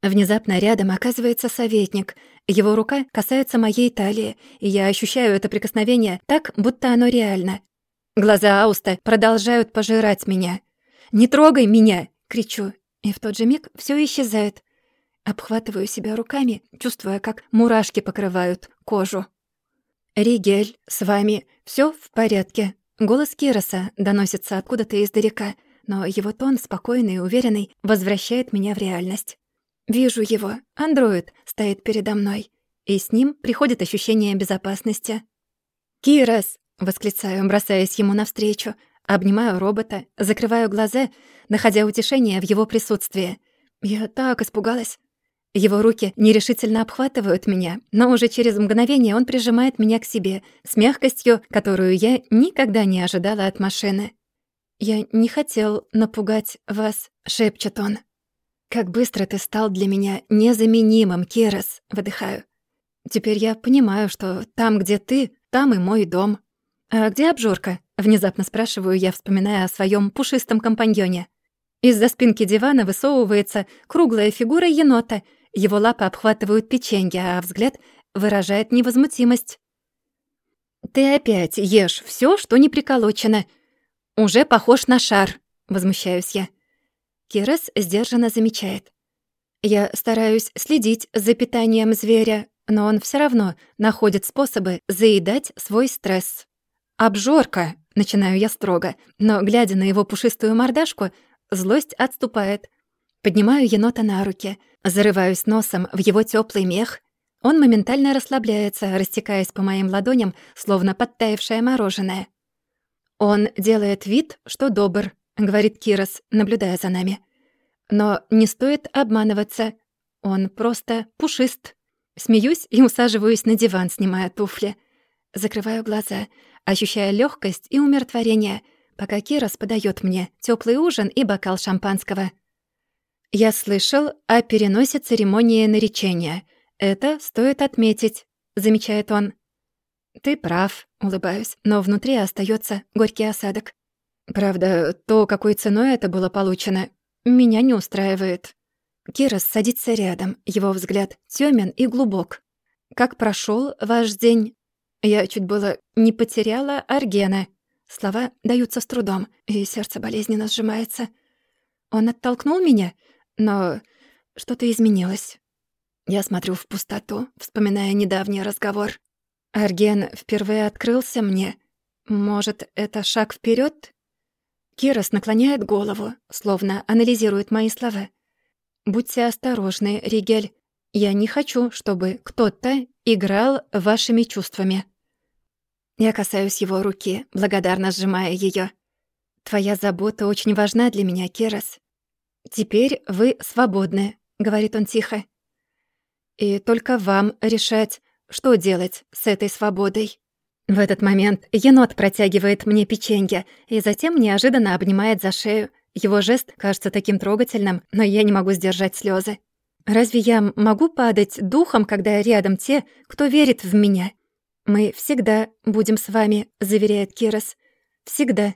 Внезапно рядом оказывается советник. Его рука касается моей талии, и я ощущаю это прикосновение так, будто оно реально. Глаза Ауста продолжают пожирать меня. «Не трогай меня!» — кричу. И в тот же миг всё исчезает. Обхватываю себя руками, чувствуя, как мурашки покрывают кожу. «Ригель, с вами всё в порядке?» Голос Кироса доносится откуда-то издалека, но его тон, спокойный и уверенный, возвращает меня в реальность. Вижу его. Андроид стоит передо мной. И с ним приходит ощущение безопасности. «Кирос!» — восклицаю, бросаясь ему навстречу. Обнимаю робота, закрываю глаза, находя утешение в его присутствии. Я так испугалась. Его руки нерешительно обхватывают меня, но уже через мгновение он прижимает меня к себе с мягкостью, которую я никогда не ожидала от машины. «Я не хотел напугать вас», — шепчет он. «Как быстро ты стал для меня незаменимым, Кирос», — выдыхаю. «Теперь я понимаю, что там, где ты, там и мой дом». «А где обжорка?» — внезапно спрашиваю я, вспоминая о своем пушистом компаньоне. Из-за спинки дивана высовывается круглая фигура енота. Его лапы обхватывают печенье, а взгляд выражает невозмутимость. «Ты опять ешь все, что не приколочено. Уже похож на шар», — возмущаюсь я. Кирос сдержанно замечает. Я стараюсь следить за питанием зверя, но он все равно находит способы заедать свой стресс. «Обжорка», — начинаю я строго, но, глядя на его пушистую мордашку, злость отступает. Поднимаю енота на руки, зарываюсь носом в его теплый мех. Он моментально расслабляется, растекаясь по моим ладоням, словно подтаявшее мороженое. «Он делает вид, что добр», — говорит Кирос, наблюдая за нами. «Но не стоит обманываться. Он просто пушист». Смеюсь и усаживаюсь на диван, снимая туфли. Закрываю глаза, ощущая лёгкость и умиротворение, пока Кирос подаёт мне тёплый ужин и бокал шампанского. «Я слышал о переносе церемонии наречения. Это стоит отметить», — замечает он. «Ты прав», — улыбаюсь, но внутри остаётся горький осадок. Правда, то, какой ценой это было получено, меня не устраивает. Кирос садится рядом, его взгляд тёмен и глубок. «Как прошёл ваш день?» Я чуть было не потеряла Аргена. Слова даются с трудом, и сердце болезненно сжимается. Он оттолкнул меня, но что-то изменилось. Я смотрю в пустоту, вспоминая недавний разговор. Арген впервые открылся мне. Может, это шаг вперёд? Кирос наклоняет голову, словно анализирует мои слова. «Будьте осторожны, Ригель. Я не хочу, чтобы кто-то играл вашими чувствами». Я касаюсь его руки, благодарно сжимая её. «Твоя забота очень важна для меня, Кирос. Теперь вы свободны», — говорит он тихо. «И только вам решать, что делать с этой свободой». В этот момент енот протягивает мне печенье и затем неожиданно обнимает за шею. Его жест кажется таким трогательным, но я не могу сдержать слёзы. Разве я могу падать духом, когда рядом те, кто верит в меня? «Мы всегда будем с вами», — заверяет Кирос. «Всегда».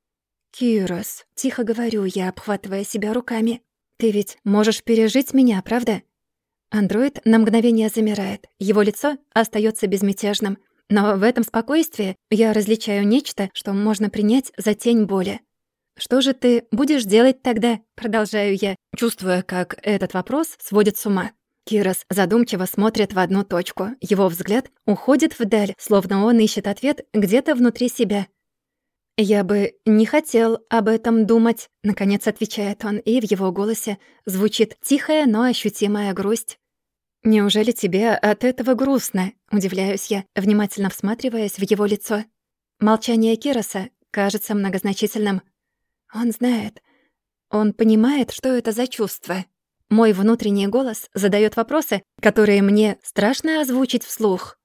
«Кирос», — тихо говорю я, обхватывая себя руками. «Ты ведь можешь пережить меня, правда?» Андроид на мгновение замирает. Его лицо остаётся безмятежным. Но в этом спокойствии я различаю нечто, что можно принять за тень боли. «Что же ты будешь делать тогда?» — продолжаю я, чувствуя, как этот вопрос сводит с ума. Кирос задумчиво смотрит в одну точку. Его взгляд уходит вдаль, словно он ищет ответ где-то внутри себя. «Я бы не хотел об этом думать», — наконец отвечает он, и в его голосе звучит тихая, но ощутимая грусть. «Неужели тебе от этого грустно?» — удивляюсь я, внимательно всматриваясь в его лицо. Молчание Кироса кажется многозначительным. Он знает. Он понимает, что это за чувство. Мой внутренний голос задаёт вопросы, которые мне страшно озвучить вслух.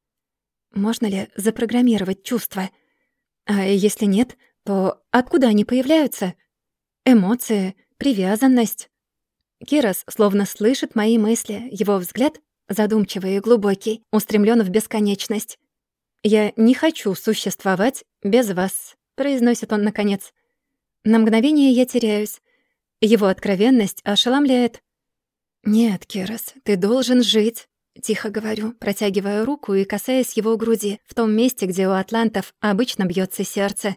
Можно ли запрограммировать чувства? А если нет, то откуда они появляются? Эмоции, привязанность. Кирос словно слышит мои мысли, его взгляд, задумчивый и глубокий, устремлён в бесконечность. «Я не хочу существовать без вас», — произносит он наконец. На мгновение я теряюсь. Его откровенность ошеломляет. «Нет, Кирос, ты должен жить», — тихо говорю, протягивая руку и касаясь его груди, в том месте, где у атлантов обычно бьется сердце.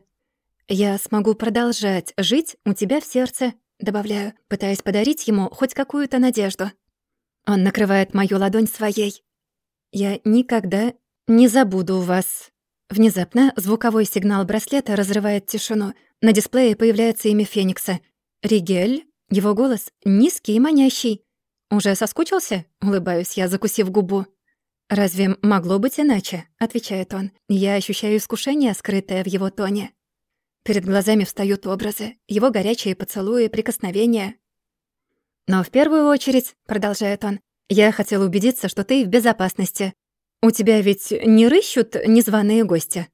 «Я смогу продолжать жить у тебя в сердце», — добавляю, пытаясь подарить ему хоть какую-то надежду. Он накрывает мою ладонь своей. «Я никогда не забуду вас». Внезапно звуковой сигнал браслета разрывает тишину. На дисплее появляется имя Феникса. «Ригель?» Его голос низкий и манящий. «Уже соскучился?» — улыбаюсь я, закусив губу. «Разве могло быть иначе?» — отвечает он. Я ощущаю искушение, скрытое в его тоне. Перед глазами встают образы, его горячие поцелуи, прикосновения. «Но в первую очередь», — продолжает он, «я хотел убедиться, что ты в безопасности. У тебя ведь не рыщут незваные гости?»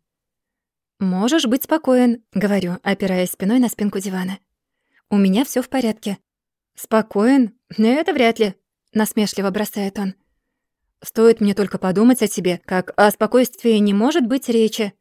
«Можешь быть спокоен», — говорю, опираясь спиной на спинку дивана. «У меня всё в порядке». «Спокоен? Это вряд ли», — насмешливо бросает он. «Стоит мне только подумать о тебе, как о спокойствии не может быть речи».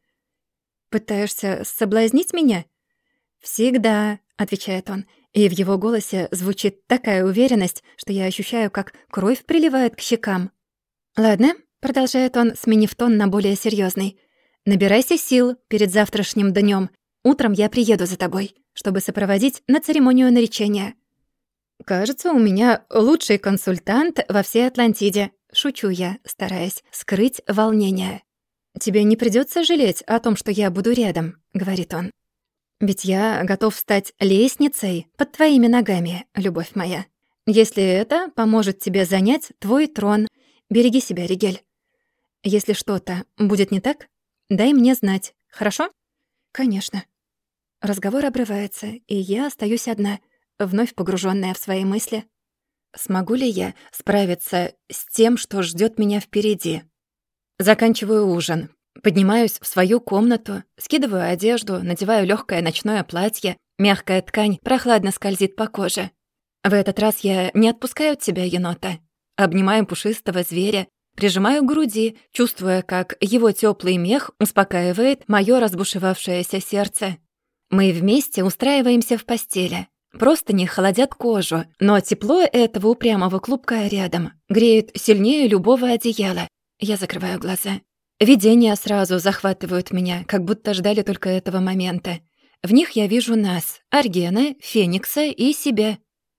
«Пытаешься соблазнить меня?» «Всегда», — отвечает он, и в его голосе звучит такая уверенность, что я ощущаю, как кровь приливает к щекам. «Ладно», — продолжает он, сменив тон на более серьёзный. «Набирайся сил перед завтрашним днём. Утром я приеду за тобой, чтобы сопроводить на церемонию наречения». «Кажется, у меня лучший консультант во всей Атлантиде», — шучу я, стараясь скрыть волнение. «Тебе не придётся жалеть о том, что я буду рядом», — говорит он. «Ведь я готов стать лестницей под твоими ногами, любовь моя. Если это поможет тебе занять твой трон, береги себя, Ригель. Если что-то будет не так, дай мне знать, хорошо?» «Конечно». Разговор обрывается, и я остаюсь одна, вновь погруженная в свои мысли. Смогу ли я справиться с тем, что ждет меня впереди? Заканчиваю ужин. Поднимаюсь в свою комнату, скидываю одежду, надеваю легкое ночное платье. Мягкая ткань прохладно скользит по коже. В этот раз я не отпускаю от себя енота. Обнимаю пушистого зверя, прижимаю к груди, чувствуя, как его теплый мех успокаивает мое разбушевавшееся сердце. Мы вместе устраиваемся в постели. Простыни холодят кожу, но тепло этого упрямого клубка рядом греет сильнее любого одеяла. Я закрываю глаза. Видения сразу захватывают меня, как будто ждали только этого момента. В них я вижу нас, Аргена, Феникса и себя.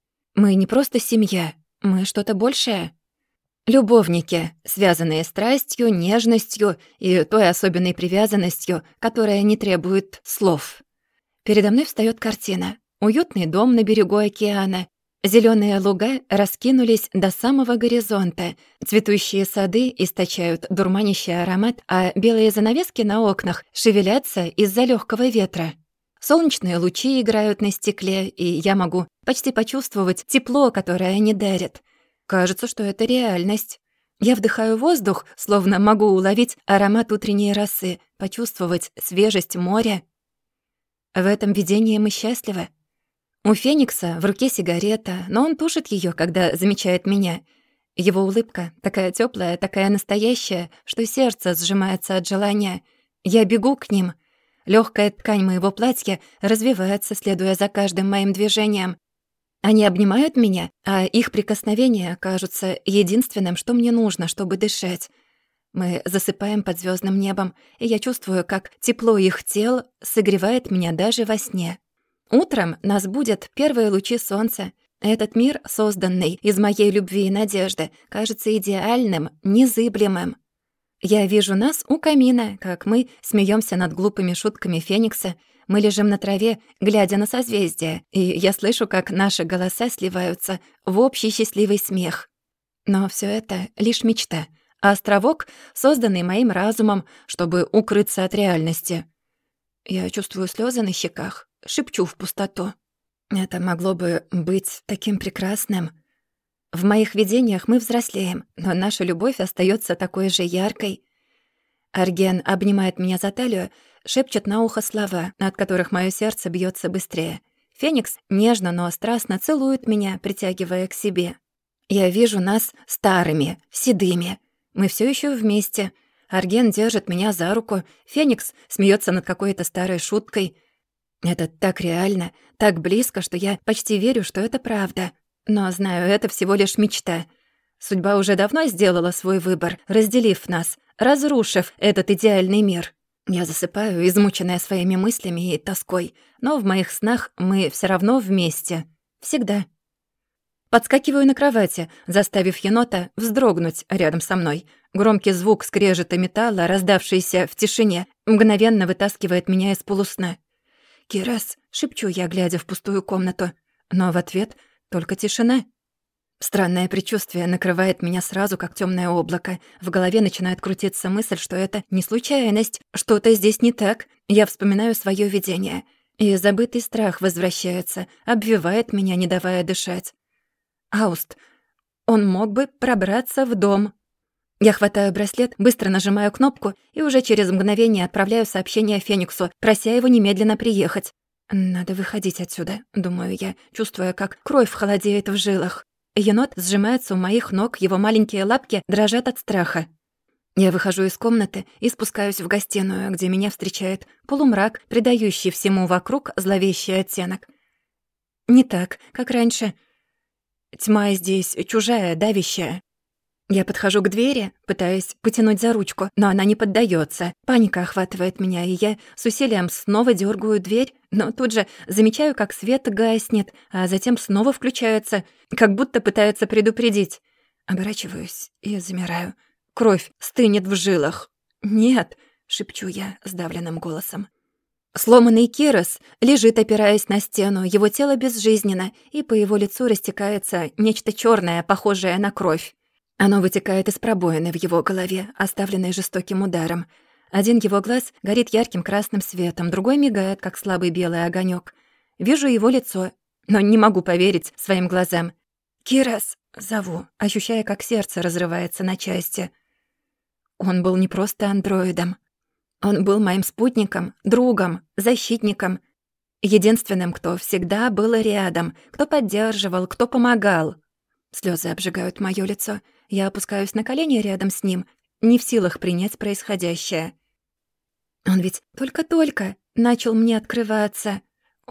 Мы не просто семья, мы что-то большее. Любовники, связанные страстью, нежностью и той особенной привязанностью, которая не требует слов. Передо мной встаёт картина. Уютный дом на берегу океана. Зелёные луга раскинулись до самого горизонта. Цветущие сады источают дурманящий аромат, а белые занавески на окнах шевелятся из-за лёгкого ветра. Солнечные лучи играют на стекле, и я могу почти почувствовать тепло, которое они дарят. Кажется, что это реальность. Я вдыхаю воздух, словно могу уловить аромат утренней росы, почувствовать свежесть моря. В этом видении мы счастливы. У Феникса в руке сигарета, но он тушит её, когда замечает меня. Его улыбка такая тёплая, такая настоящая, что сердце сжимается от желания. Я бегу к ним. Лёгкая ткань моего платья развивается, следуя за каждым моим движением. Они обнимают меня, а их прикосновения кажутся единственным, что мне нужно, чтобы дышать. Мы засыпаем под звёздным небом, и я чувствую, как тепло их тел согревает меня даже во сне. Утром нас будут первые лучи солнца. Этот мир, созданный из моей любви и надежды, кажется идеальным, незыблемым. Я вижу нас у камина, как мы смеёмся над глупыми шутками Феникса. Мы лежим на траве, глядя на созвездия, и я слышу, как наши голоса сливаются в общий счастливый смех. Но всё это лишь мечта, а островок, созданный моим разумом, чтобы укрыться от реальности. Я чувствую слёзы на щеках. Шепчу в пустоту. Это могло бы быть таким прекрасным. В моих видениях мы взрослеем, но наша любовь остаётся такой же яркой. Арген обнимает меня за талию, шепчет на ухо слова, от которых моё сердце бьётся быстрее. Феникс нежно, но страстно целует меня, притягивая к себе. Я вижу нас старыми, седыми. Мы всё ещё вместе. Арген держит меня за руку, Феникс смеётся над какой-то старой шуткой. Это так реально, так близко, что я почти верю, что это правда. Но знаю, это всего лишь мечта. Судьба уже давно сделала свой выбор, разделив нас, разрушив этот идеальный мир. Я засыпаю, измученная своими мыслями и тоской, но в моих снах мы все равно вместе. Всегда. Подскакиваю на кровати, заставив енота вздрогнуть рядом со мной. Громкий звук скрежета металла, раздавшийся в тишине, мгновенно вытаскивает меня из полусна. «Кирас», — шепчу я, глядя в пустую комнату. Но в ответ только тишина. Странное предчувствие накрывает меня сразу, как темное облако. В голове начинает крутиться мысль, что это не случайность, что-то здесь не так. Я вспоминаю свое видение. И забытый страх возвращается, обвивает меня, не давая дышать. Ауст. Он мог бы пробраться в дом. Я хватаю браслет, быстро нажимаю кнопку и уже через мгновение отправляю сообщение Фениксу, прося его немедленно приехать. «Надо выходить отсюда», — думаю я, чувствуя, как кровь холодеет в жилах. Енот сжимается у моих ног, его маленькие лапки дрожат от страха. Я выхожу из комнаты и спускаюсь в гостиную, где меня встречает полумрак, придающий всему вокруг зловещий оттенок. Не так, как раньше. Тьма здесь чужая, давящая. Я подхожу к двери, пытаясь потянуть за ручку, но она не поддаётся. Паника охватывает меня, и я с усилием снова дёргаю дверь, но тут же замечаю, как свет гаснет, а затем снова включается, как будто пытается предупредить. Оборачиваюсь и замираю. Кровь стынет в жилах. «Нет», — шепчу я сдавленным голосом. Сломанный Кирос лежит, опираясь на стену, его тело безжизненно, и по его лицу растекается нечто чёрное, похожее на кровь. Оно вытекает из пробоины в его голове, оставленной жестоким ударом. Один его глаз горит ярким красным светом, другой мигает, как слабый белый огонёк. Вижу его лицо, но не могу поверить своим глазам. «Кирос!» — зову, ощущая, как сердце разрывается на части. Он был не просто андроидом. Он был моим спутником, другом, защитником. Единственным, кто всегда был рядом, кто поддерживал, кто помогал. Слёзы обжигают моё лицо. Я опускаюсь на колени рядом с ним, не в силах принять происходящее. Он ведь только-только начал мне открываться.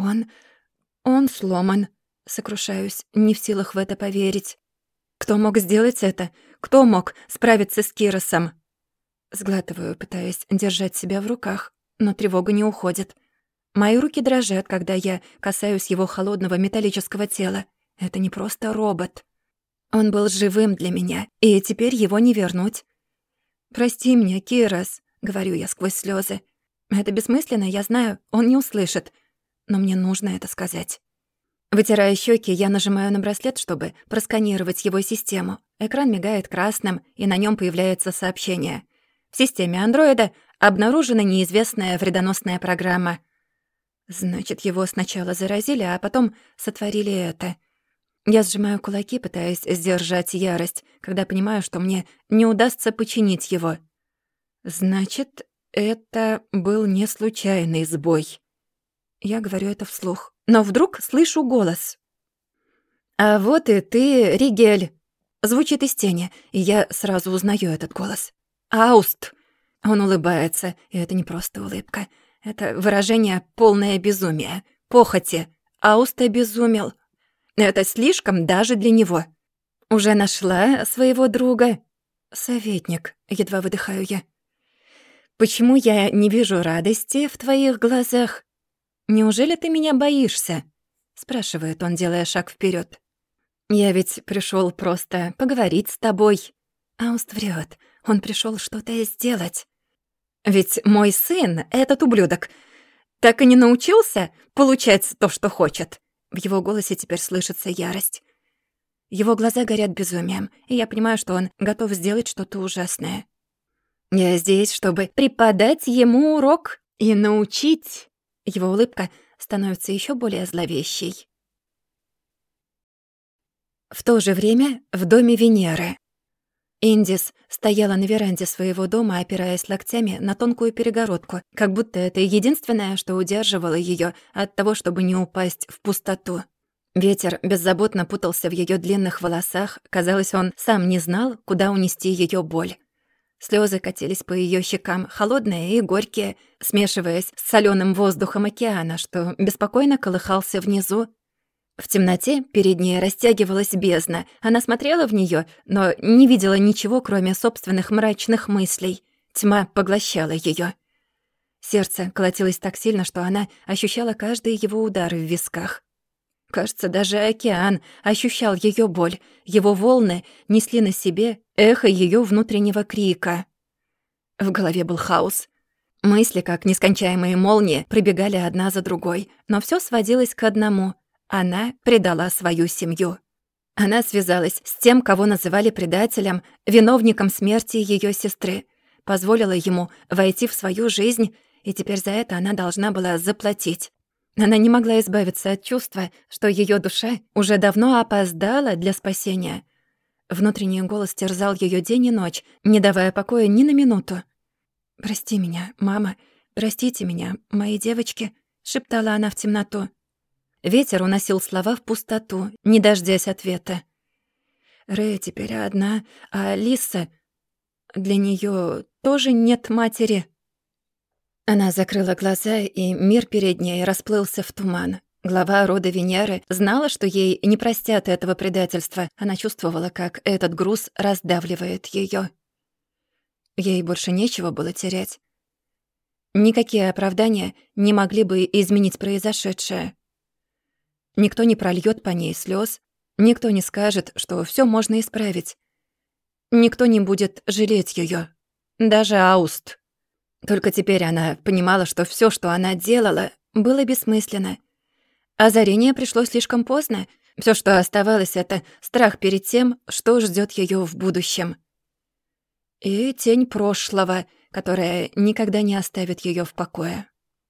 Он сломан. Сокрушаюсь, не в силах в это поверить. Кто мог сделать это? Кто мог справиться с Киросом? Сглатываю, пытаясь держать себя в руках, но тревога не уходит. Мои руки дрожат, когда я касаюсь его холодного металлического тела. Это не просто робот. Он был живым для меня, и теперь его не вернуть. «Прости меня, Кирос», — говорю я сквозь слёзы. «Это бессмысленно, я знаю, он не услышит. Но мне нужно это сказать». Вытирая щеки, я нажимаю на браслет, чтобы просканировать его систему. Экран мигает красным, и на нем появляется сообщение. В системе андроида обнаружена неизвестная вредоносная программа. Значит, его сначала заразили, а потом сотворили это. Я сжимаю кулаки, пытаясь сдержать ярость, когда понимаю, что мне не удастся починить его. Значит, это был не случайный сбой. Я говорю это вслух, но вдруг слышу голос. «А вот и ты, Ригель!» Звучит из тени, и я сразу узнаю этот голос. «Ауст!» Он улыбается, и это не просто улыбка. Это выражение полное безумия, похоти. Ауст обезумел. Это слишком даже для него. Уже нашла своего друга? Советник, едва выдыхаю я. Почему я не вижу радости в твоих глазах? Неужели ты меня боишься? Спрашивает он, делая шаг вперед. Я ведь пришел просто поговорить с тобой. Ауст врет. Он пришел что-то сделать. Ведь мой сын, этот ублюдок, так и не научился получать то, что хочет. В его голосе теперь слышится ярость. Его глаза горят безумием, и я понимаю, что он готов сделать что-то ужасное. Я здесь, чтобы преподать ему урок и научить. Его улыбка становится еще более зловещей. В то же время в доме Венеры. Индис стояла на веранде своего дома, опираясь локтями на тонкую перегородку, как будто это единственное, что удерживало её от того, чтобы не упасть в пустоту. Ветер беззаботно путался в её длинных волосах, казалось, он сам не знал, куда унести её боль. Слёзы катились по её щекам, холодные и горькие, смешиваясь с солёным воздухом океана, что беспокойно колыхался внизу. В темноте перед ней растягивалась бездна. Она смотрела в неё, но не видела ничего, кроме собственных мрачных мыслей. Тьма поглощала её. Сердце колотилось так сильно, что она ощущала каждый его удар в висках. Кажется, даже океан ощущал её боль. Его волны несли на себе эхо её внутреннего крика. В голове был хаос. Мысли, как нескончаемые молнии, пробегали одна за другой, но всё сводилось к одному — она предала свою семью. Она связалась с тем, кого называли предателем, виновником смерти её сестры, позволила ему войти в свою жизнь, и теперь за это она должна была заплатить. Она не могла избавиться от чувства, что её душа уже давно опоздала для спасения. Внутренний голос терзал её день и ночь, не давая покоя ни на минуту. «Прости меня, мама, простите меня, мои девочки», — шептала она в темноту. Ветер уносил слова в пустоту, не дождясь ответа. Рэ теперь одна, а Лиса... Для неё тоже нет матери. Она закрыла глаза, и мир перед ней расплылся в туман. Глава рода Венеры знала, что ей не простят этого предательства. Она чувствовала, как этот груз раздавливает её. Ей больше нечего было терять. Никакие оправдания не могли бы изменить произошедшее. Никто не прольёт по ней слёз, никто не скажет, что всё можно исправить. Никто не будет жалеть её, даже Ауст. Только теперь она понимала, что всё, что она делала, было бессмысленно. Озарение пришло слишком поздно. Всё, что оставалось, — это страх перед тем, что ждёт её в будущем. И тень прошлого, которая никогда не оставит её в покое.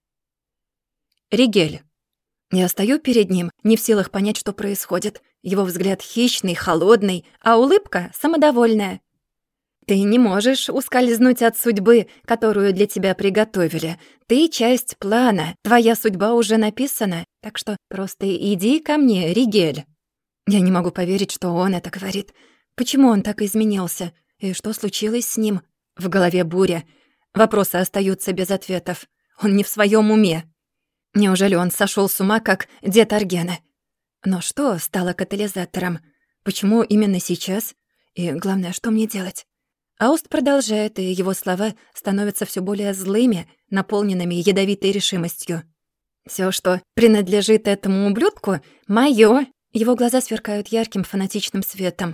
Ригель. Я стою перед ним, не в силах понять, что происходит. Его взгляд хищный, холодный, а улыбка самодовольная. Ты не можешь ускользнуть от судьбы, которую для тебя приготовили. Ты часть плана, твоя судьба уже написана, так что просто иди ко мне, Ригель. Я не могу поверить, что он это говорит. Почему он так изменился? И что случилось с ним? В голове буря. Вопросы остаются без ответов. Он не в своем уме. Неужели он сошел с ума, как дед Аргена? Но что стало катализатором? Почему именно сейчас? И главное, что мне делать? Ауст продолжает, и его слова становятся все более злыми, наполненными ядовитой решимостью. Все, что принадлежит этому ублюдку, моё. Его глаза сверкают ярким фанатичным светом.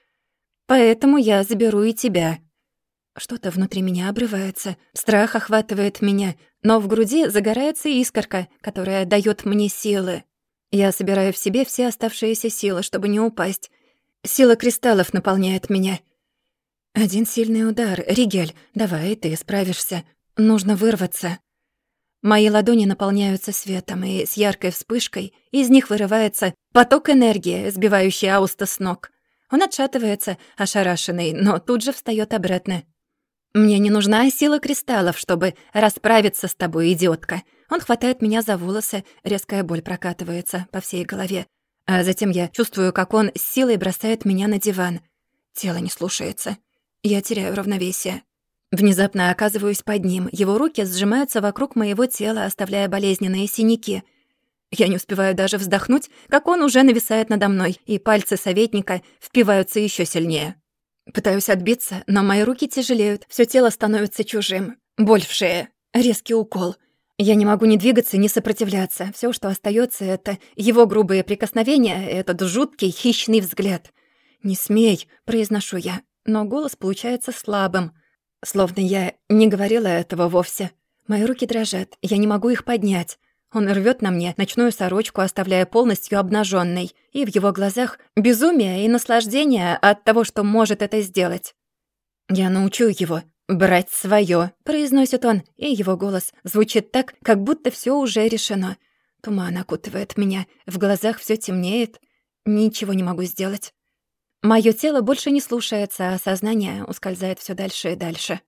Поэтому я заберу и тебя. Что-то внутри меня обрывается, страх охватывает меня, но в груди загорается искорка, которая даёт мне силы. Я собираю в себе все оставшиеся силы, чтобы не упасть. Сила кристаллов наполняет меня. Один сильный удар. Ригель, давай, ты справишься. Нужно вырваться. Мои ладони наполняются светом, и с яркой вспышкой из них вырывается поток энергии, сбивающий Ауста с ног. Он отшатывается, ошарашенный, но тут же встаёт обратно. «Мне не нужна сила кристаллов, чтобы расправиться с тобой, идиотка». Он хватает меня за волосы, резкая боль прокатывается по всей голове. А затем я чувствую, как он с силой бросает меня на диван. Тело не слушается. Я теряю равновесие. Внезапно оказываюсь под ним. Его руки сжимаются вокруг моего тела, оставляя болезненные синяки. Я не успеваю даже вздохнуть, как он уже нависает надо мной, и пальцы советника впиваются ещё сильнее. Пытаюсь отбиться, но мои руки тяжелеют, всё тело становится чужим. Боль в шее, резкий укол. Я не могу ни двигаться, ни сопротивляться. Всё, что остаётся, — это его грубые прикосновения, этот жуткий хищный взгляд. «Не смей», — произношу я, но голос получается слабым, словно я не говорила этого вовсе. Мои руки дрожат, я не могу их поднять. Он рвёт на мне ночную сорочку, оставляя полностью обнажённой, и в его глазах безумие и наслаждение от того, что может это сделать. «Я научу его брать своё», — произносит он, и его голос звучит так, как будто всё уже решено. Туман окутывает меня, в глазах всё темнеет. Ничего не могу сделать. Моё тело больше не слушается, а сознание ускользает всё дальше и дальше.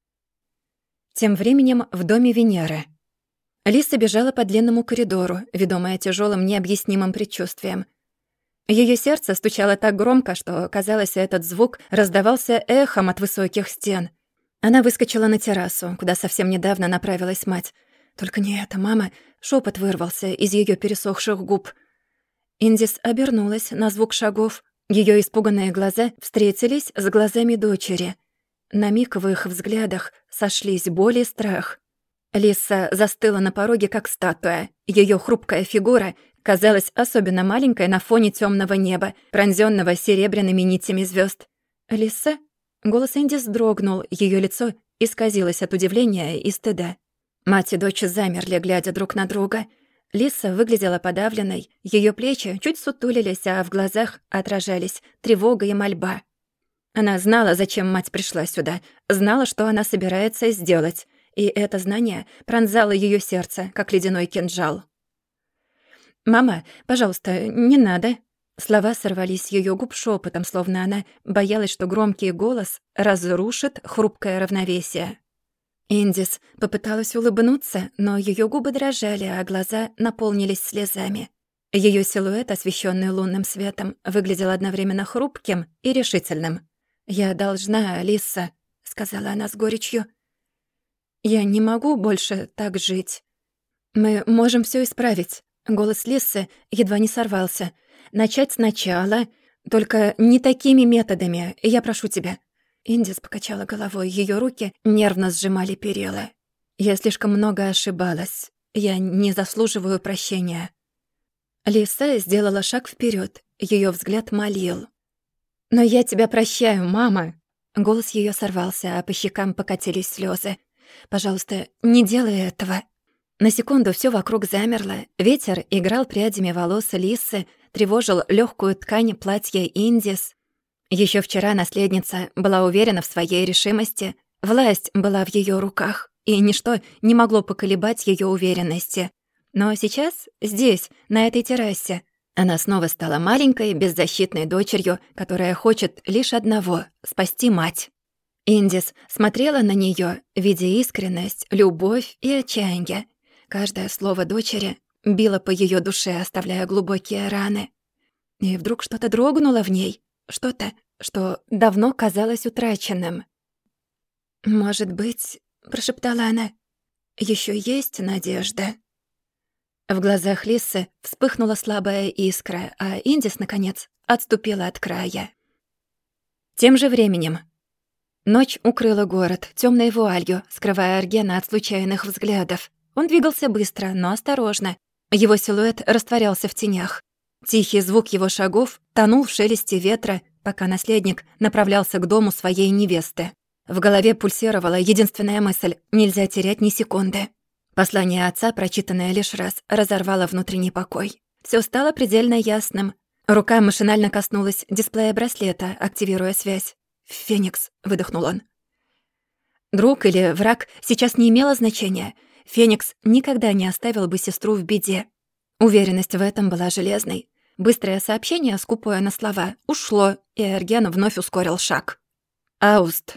Тем временем в доме Венеры. Лиса бежала по длинному коридору, ведомая тяжёлым необъяснимым предчувствием. Её сердце стучало так громко, что, казалось, этот звук раздавался эхом от высоких стен. Она выскочила на террасу, куда совсем недавно направилась мать. «Только не это, мама!» — шёпот вырвался из её пересохших губ. Индис обернулась на звук шагов. Её испуганные глаза встретились с глазами дочери. На миг в их взглядах сошлись боль и страх. Лиса застыла на пороге, как статуя. Её хрупкая фигура казалась особенно маленькой на фоне тёмного неба, пронзённого серебряными нитями звёзд. «Лиса?» Голос Индис дрогнул, её лицо исказилось от удивления и стыда. Мать и дочь замерли, глядя друг на друга. Лиса выглядела подавленной, её плечи чуть сутулились, а в глазах отражались тревога и мольба. Она знала, зачем мать пришла сюда, знала, что она собирается сделать, и это знание пронзало её сердце, как ледяной кинжал. «Мама, пожалуйста, не надо». Слова сорвались с её губ шёпотом, словно она боялась, что громкий голос разрушит хрупкое равновесие. Индис попыталась улыбнуться, но её губы дрожали, а глаза наполнились слезами. Её силуэт, освещённый лунным светом, выглядел одновременно хрупким и решительным. «Я должна, Лиса», — сказала она с горечью. «Я не могу больше так жить. Мы можем всё исправить». Голос Лисы едва не сорвался. «Начать сначала, только не такими методами, я прошу тебя». Индис покачала головой, её руки нервно сжимали перила. «Я слишком много ошибалась. Я не заслуживаю прощения». Лиса сделала шаг вперёд, её взгляд молил. «Но я тебя прощаю, мама!» Голос её сорвался, а по щекам покатились слёзы. «Пожалуйста, не делай этого». На секунду всё вокруг замерло. Ветер играл прядями волос Лисы, тревожил лёгкую ткань платья Индис. Ещё вчера наследница была уверена в своей решимости. Власть была в её руках, и ничто не могло поколебать её уверенности. Но сейчас, здесь, на этой террасе, она снова стала маленькой, беззащитной дочерью, которая хочет лишь одного — спасти мать. Индис смотрела на неё, видя искренность, любовь и отчаяние. Каждое слово дочери било по её душе, оставляя глубокие раны. И вдруг что-то дрогнуло в ней, что-то, что давно казалось утраченным. «Может быть, — прошептала она, — ещё есть надежда». В глазах Лисы вспыхнула слабая искра, а Индис, наконец, отступила от края. Тем же временем ночь укрыла город тёмной вуалью, скрывая Аргена от случайных взглядов. Он двигался быстро, но осторожно. Его силуэт растворялся в тенях. Тихий звук его шагов тонул в шелесте ветра, пока наследник направлялся к дому своей невесты. В голове пульсировала единственная мысль — нельзя терять ни секунды. Послание отца, прочитанное лишь раз, разорвало внутренний покой. Всё стало предельно ясным. Рука машинально коснулась дисплея браслета, активируя связь. «Феникс», — выдохнул он. Друг или враг сейчас не имело значения. Феникс никогда не оставил бы сестру в беде. Уверенность в этом была железной. Быстрое сообщение, скупое на слова, ушло, и Арген вновь ускорил шаг. «Ауст».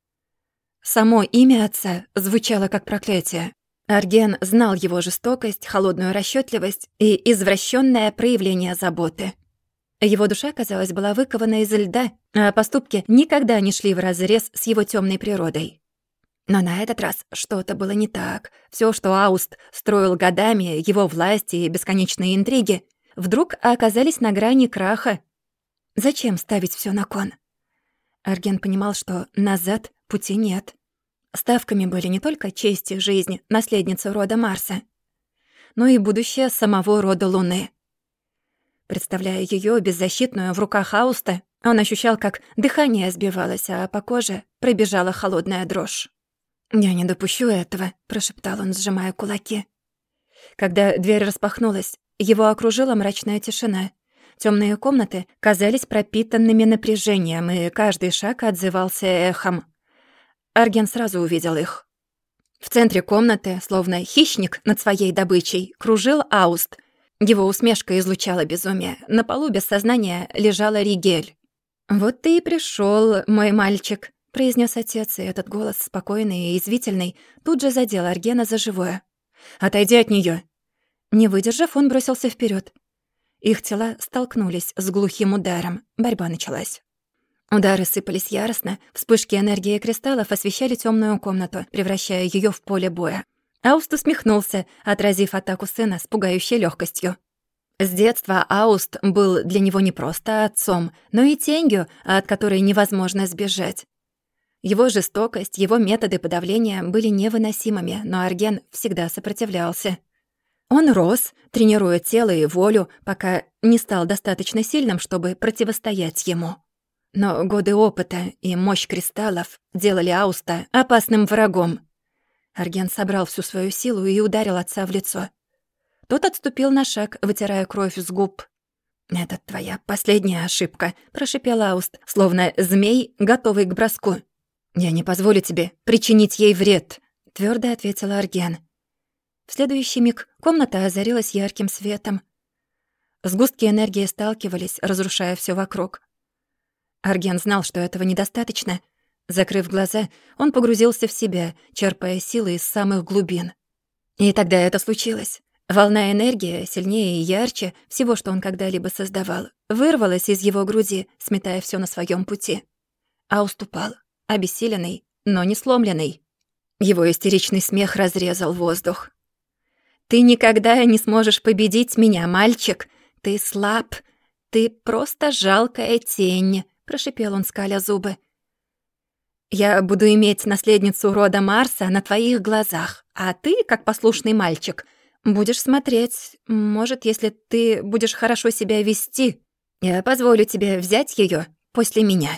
Само имя отца звучало как проклятие. Арген знал его жестокость, холодную расчётливость и извращённое проявление заботы. Его душа, казалось, была выкована из льда, а поступки никогда не шли вразрез с его тёмной природой. Но на этот раз что-то было не так. Всё, что Ауст строил годами, его власть и бесконечные интриги, вдруг оказались на грани краха. Зачем ставить всё на кон? Арген понимал, что назад пути нет. Ставками были не только честь и жизнь наследницы рода Марса, но и будущее самого рода Луны. Представляя её беззащитную в руках Ауста, он ощущал, как дыхание сбивалось, а по коже пробежала холодная дрожь. «Я не допущу этого», — прошептал он, сжимая кулаки. Когда дверь распахнулась, его окружила мрачная тишина. Тёмные комнаты казались пропитанными напряжением, и каждый шаг отзывался эхом. Арген сразу увидел их. В центре комнаты, словно хищник над своей добычей, кружил Ауст. Его усмешка излучала безумие. На полу без сознания лежала Ригель. «Вот ты и пришёл, мой мальчик», — произнёс отец, и этот голос, спокойный и язвительный, тут же задел Аргена за живое. «Отойди от неё!» Не выдержав, он бросился вперёд. Их тела столкнулись с глухим ударом. Борьба началась. Удары сыпались яростно, вспышки энергии кристаллов освещали тёмную комнату, превращая её в поле боя. Ауст усмехнулся, отразив атаку сына с пугающей лёгкостью. С детства Ауст был для него не просто отцом, но и тенью, от которой невозможно сбежать. Его жестокость, его методы подавления были невыносимыми, но Арген всегда сопротивлялся. Он рос, тренируя тело и волю, пока не стал достаточно сильным, чтобы противостоять ему. Но годы опыта и мощь кристаллов делали Ауста опасным врагом. Арген собрал всю свою силу и ударил отца в лицо. Тот отступил на шаг, вытирая кровь с губ. «Это твоя последняя ошибка», — прошипел Ауст, словно змей, готовый к броску. «Я не позволю тебе причинить ей вред», — твёрдо ответила Арген. В следующий миг комната озарилась ярким светом. Сгустки энергии сталкивались, разрушая всё вокруг. Арген знал, что этого недостаточно. Закрыв глаза, он погрузился в себя, черпая силы из самых глубин. И тогда это случилось. Волна энергии, сильнее и ярче всего, что он когда-либо создавал, вырвалась из его груди, сметая всё на своём пути. А уступал, обессиленный, но не сломленный. Его истеричный смех разрезал воздух. «Ты никогда не сможешь победить меня, мальчик. Ты слаб. Ты просто жалкая тень», — прошипел он, скаля зубы. «Я буду иметь наследницу рода Марса на твоих глазах, а ты, как послушный мальчик, будешь смотреть. Может, если ты будешь хорошо себя вести, я позволю тебе взять её после меня».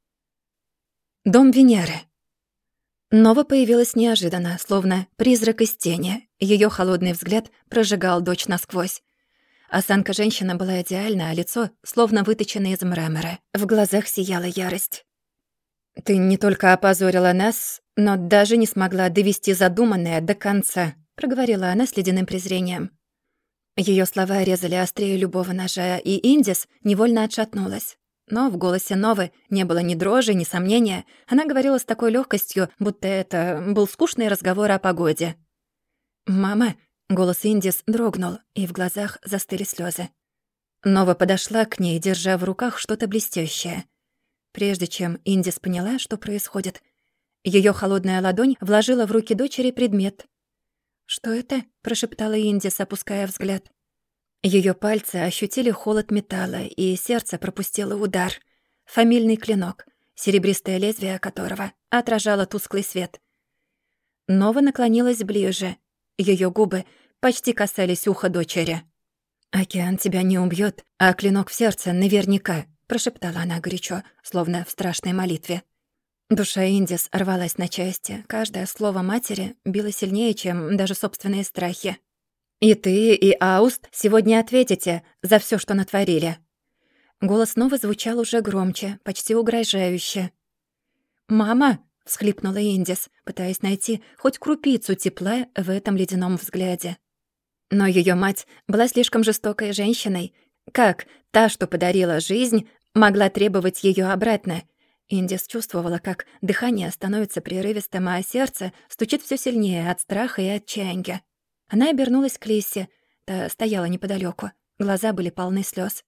Дом Венеры. Нова появилась неожиданно, словно призрак из тени. Её холодный взгляд прожигал дочь насквозь. Осанка женщины была идеальна, а лицо словно выточено из мрамора. В глазах сияла ярость. «Ты не только опозорила нас, но даже не смогла довести задуманное до конца», — проговорила она с ледяным презрением. Её слова резали острее любого ножа, и Индис невольно отшатнулась. Но в голосе Новы не было ни дрожи, ни сомнения. Она говорила с такой лёгкостью, будто это был скучный разговор о погоде. «Мама», — голос Индис дрогнул, и в глазах застыли слёзы. Нова подошла к ней, держа в руках что-то блестящее. Прежде чем Индис поняла, что происходит, её холодная ладонь вложила в руки дочери предмет. «Что это?» — прошептала Индис, опуская взгляд. Её пальцы ощутили холод металла, и сердце пропустило удар. Фамильный клинок, серебристое лезвие которого отражало тусклый свет. Нова наклонилась ближе. Её губы почти касались уха дочери. «Океан тебя не убьёт, а клинок в сердце наверняка», — прошептала она горячо, словно в страшной молитве. Душа Индис рвалась на части. Каждое слово матери било сильнее, чем даже собственные страхи. «И ты, и Ауст сегодня ответите за всё, что натворили». Голос снова звучал уже громче, почти угрожающе. «Мама!» — всхлипнула Индис, пытаясь найти хоть крупицу тепла в этом ледяном взгляде. Но её мать была слишком жестокой женщиной. Как та, что подарила жизнь, могла требовать её обратно? Индис чувствовала, как дыхание становится прерывистым, а сердце стучит всё сильнее от страха и отчаяния. Она обернулась к Лиссе. Та стояла неподалёку. Глаза были полны слёз.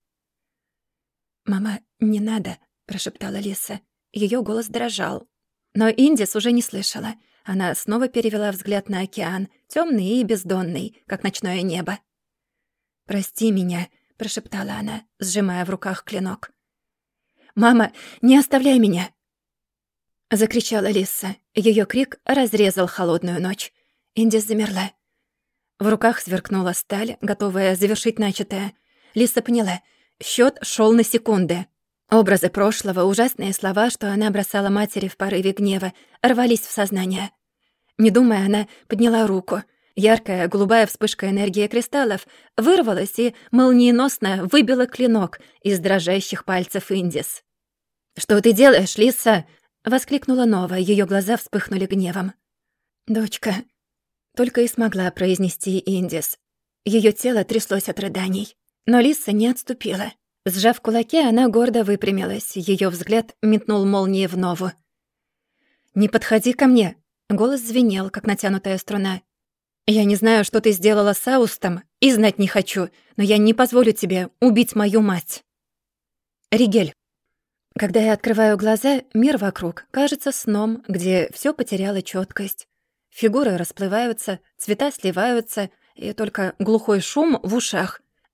«Мама, не надо», — прошептала Лисса. Её голос дрожал. Но Индис уже не слышала. Она снова перевела взгляд на океан, тёмный и бездонный, как ночное небо. «Прости меня», — прошептала она, сжимая в руках клинок. «Мама, не оставляй меня!» — закричала Лисса. Её крик разрезал холодную ночь. Индис замерла. В руках сверкнула сталь, готовая завершить начатое. Лисса поняла. Счёт шёл на секунды. Образы прошлого, ужасные слова, что она бросала матери в порыве гнева, рвались в сознание. Не думая, она подняла руку. Яркая голубая вспышка энергии кристаллов вырвалась и молниеносно выбила клинок из дрожащих пальцев Индис. «Что ты делаешь, Лисса?» — воскликнула Нова. Её глаза вспыхнули гневом. «Дочка», — только и смогла произнести Индис. Её тело тряслось от рыданий. Но Лисса не отступила. Сжав кулаки, она гордо выпрямилась. Её взгляд метнул молнией в Нову. «Не подходи ко мне!» — голос звенел, как натянутая струна. «Я не знаю, что ты сделала с Аустом, и знать не хочу, но я не позволю тебе убить мою мать!» Ригель. Когда я открываю глаза, мир вокруг кажется сном, где всё потеряло чёткость. Фигуры расплываются, цвета сливаются, и только глухой шум в ушах.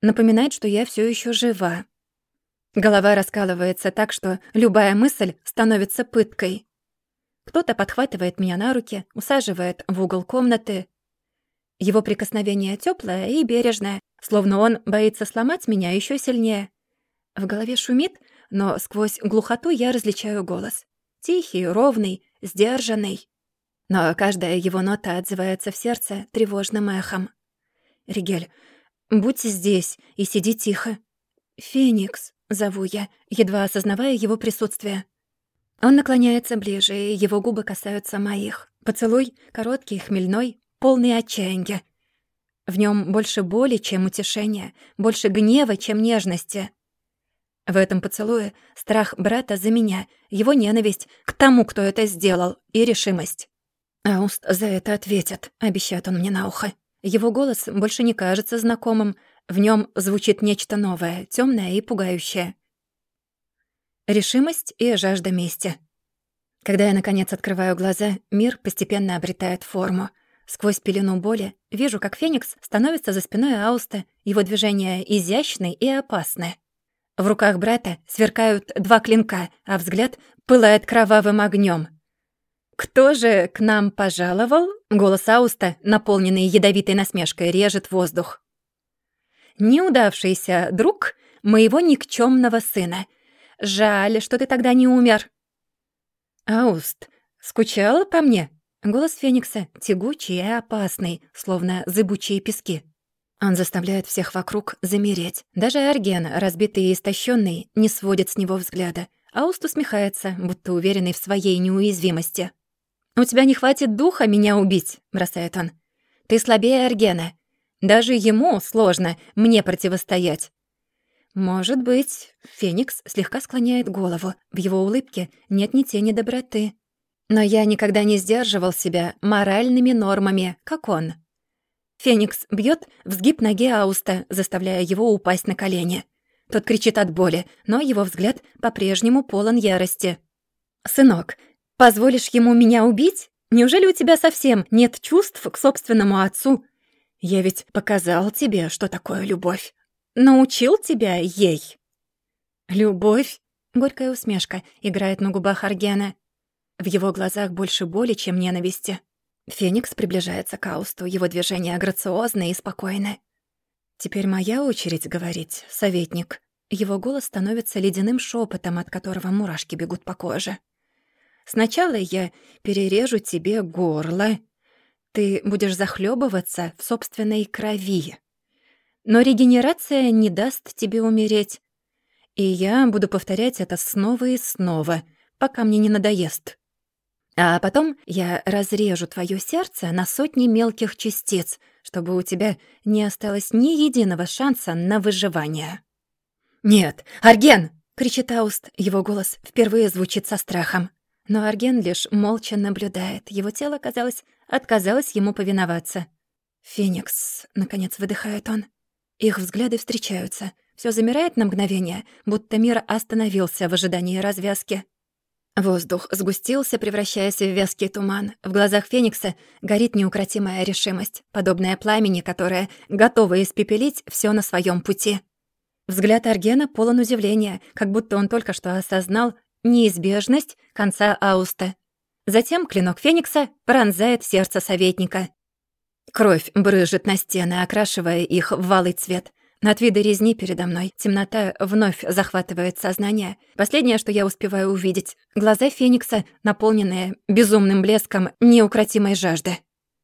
напоминает, что я все еще жива. Голова раскалывается так, что любая мысль становится пыткой. Кто-то подхватывает меня на руки, усаживает в угол комнаты. Его прикосновение тёплое и бережное, словно он боится сломать меня еще сильнее. В голове шумит, но сквозь глухоту я различаю голос. Тихий, ровный, сдержанный. Но каждая его нота отзывается в сердце тревожным эхом. «Ригель, будь здесь и сиди тихо». «Феникс», — зову я, едва осознавая его присутствие. Он наклоняется ближе, и его губы касаются моих. Поцелуй короткий, хмельной, полный отчаяния. В нем больше боли, чем утешения, больше гнева, чем нежности. В этом поцелуе страх брата за меня, его ненависть к тому, кто это сделал, и решимость. «Ауст за это ответит», — обещает он мне на ухо. Его голос больше не кажется знакомым, в нем звучит нечто новое, темное и пугающее. Решимость и жажда мести. Когда я, наконец, открываю глаза, мир постепенно обретает форму. Сквозь пелену боли вижу, как Феникс становится за спиной Ауста, его движения изящны и опасны. В руках брата сверкают два клинка, а взгляд пылает кровавым огнем. «Кто же к нам пожаловал?» Голос Ауста, наполненный ядовитой насмешкой, режет воздух. «Неудавшийся друг моего никчёмного сына. Жаль, что ты тогда не умер». «Ауст, скучал по мне?» Голос Феникса тягучий и опасный, словно зыбучие пески. Он заставляет всех вокруг замереть. Даже Арген, разбитый и истощённый, не сводит с него взгляда. Ауст усмехается, будто уверенный в своей неуязвимости. «У тебя не хватит духа меня убить», — бросает он. «Ты слабее Аргена. Даже ему сложно мне противостоять». «Может быть». Феникс слегка склоняет голову. В его улыбке нет ни тени доброты. «Но я никогда не сдерживал себя моральными нормами, как он». Феникс бьёт в сгиб ноги Ауста, заставляя его упасть на колени. Тот кричит от боли, но его взгляд по-прежнему полон ярости. «Сынок, позволишь ему меня убить? Неужели у тебя совсем нет чувств к собственному отцу? Я ведь показал тебе, что такое любовь. Научил тебя ей». «Любовь?» — горькая усмешка играет на губах Аргена. В его глазах больше боли, чем ненависти. Феникс приближается к Аусту, его движения грациозны и спокойны. «Теперь моя очередь говорить, советник». Его голос становится ледяным шепотом, от которого мурашки бегут по коже. «Сначала я перережу тебе горло. Ты будешь захлебываться в собственной крови. Но регенерация не даст тебе умереть. И я буду повторять это снова и снова, пока мне не надоест. А потом я разрежу твое сердце на сотни мелких частиц, чтобы у тебя не осталось ни единого шанса на выживание». «Нет, Арген!» — кричит Ауст. Его голос впервые звучит со страхом. Но Арген лишь молча наблюдает. Его тело, казалось, отказалось ему повиноваться. «Феникс», — наконец выдыхает он. Их взгляды встречаются. Всё замирает на мгновение, будто мир остановился в ожидании развязки. Воздух сгустился, превращаясь в вязкий туман. В глазах Феникса горит неукротимая решимость, подобная пламени, которое готово испепелить всё на своём пути. Взгляд Аргена полон удивления, как будто он только что осознал неизбежность конца Ауста. Затем клинок Феникса пронзает сердце советника. Кровь брызжет на стены, окрашивая их в алый цвет. От вида резни передо мной темнота вновь захватывает сознание. Последнее, что я успеваю увидеть — глаза Феникса, наполненные безумным блеском неукротимой жажды.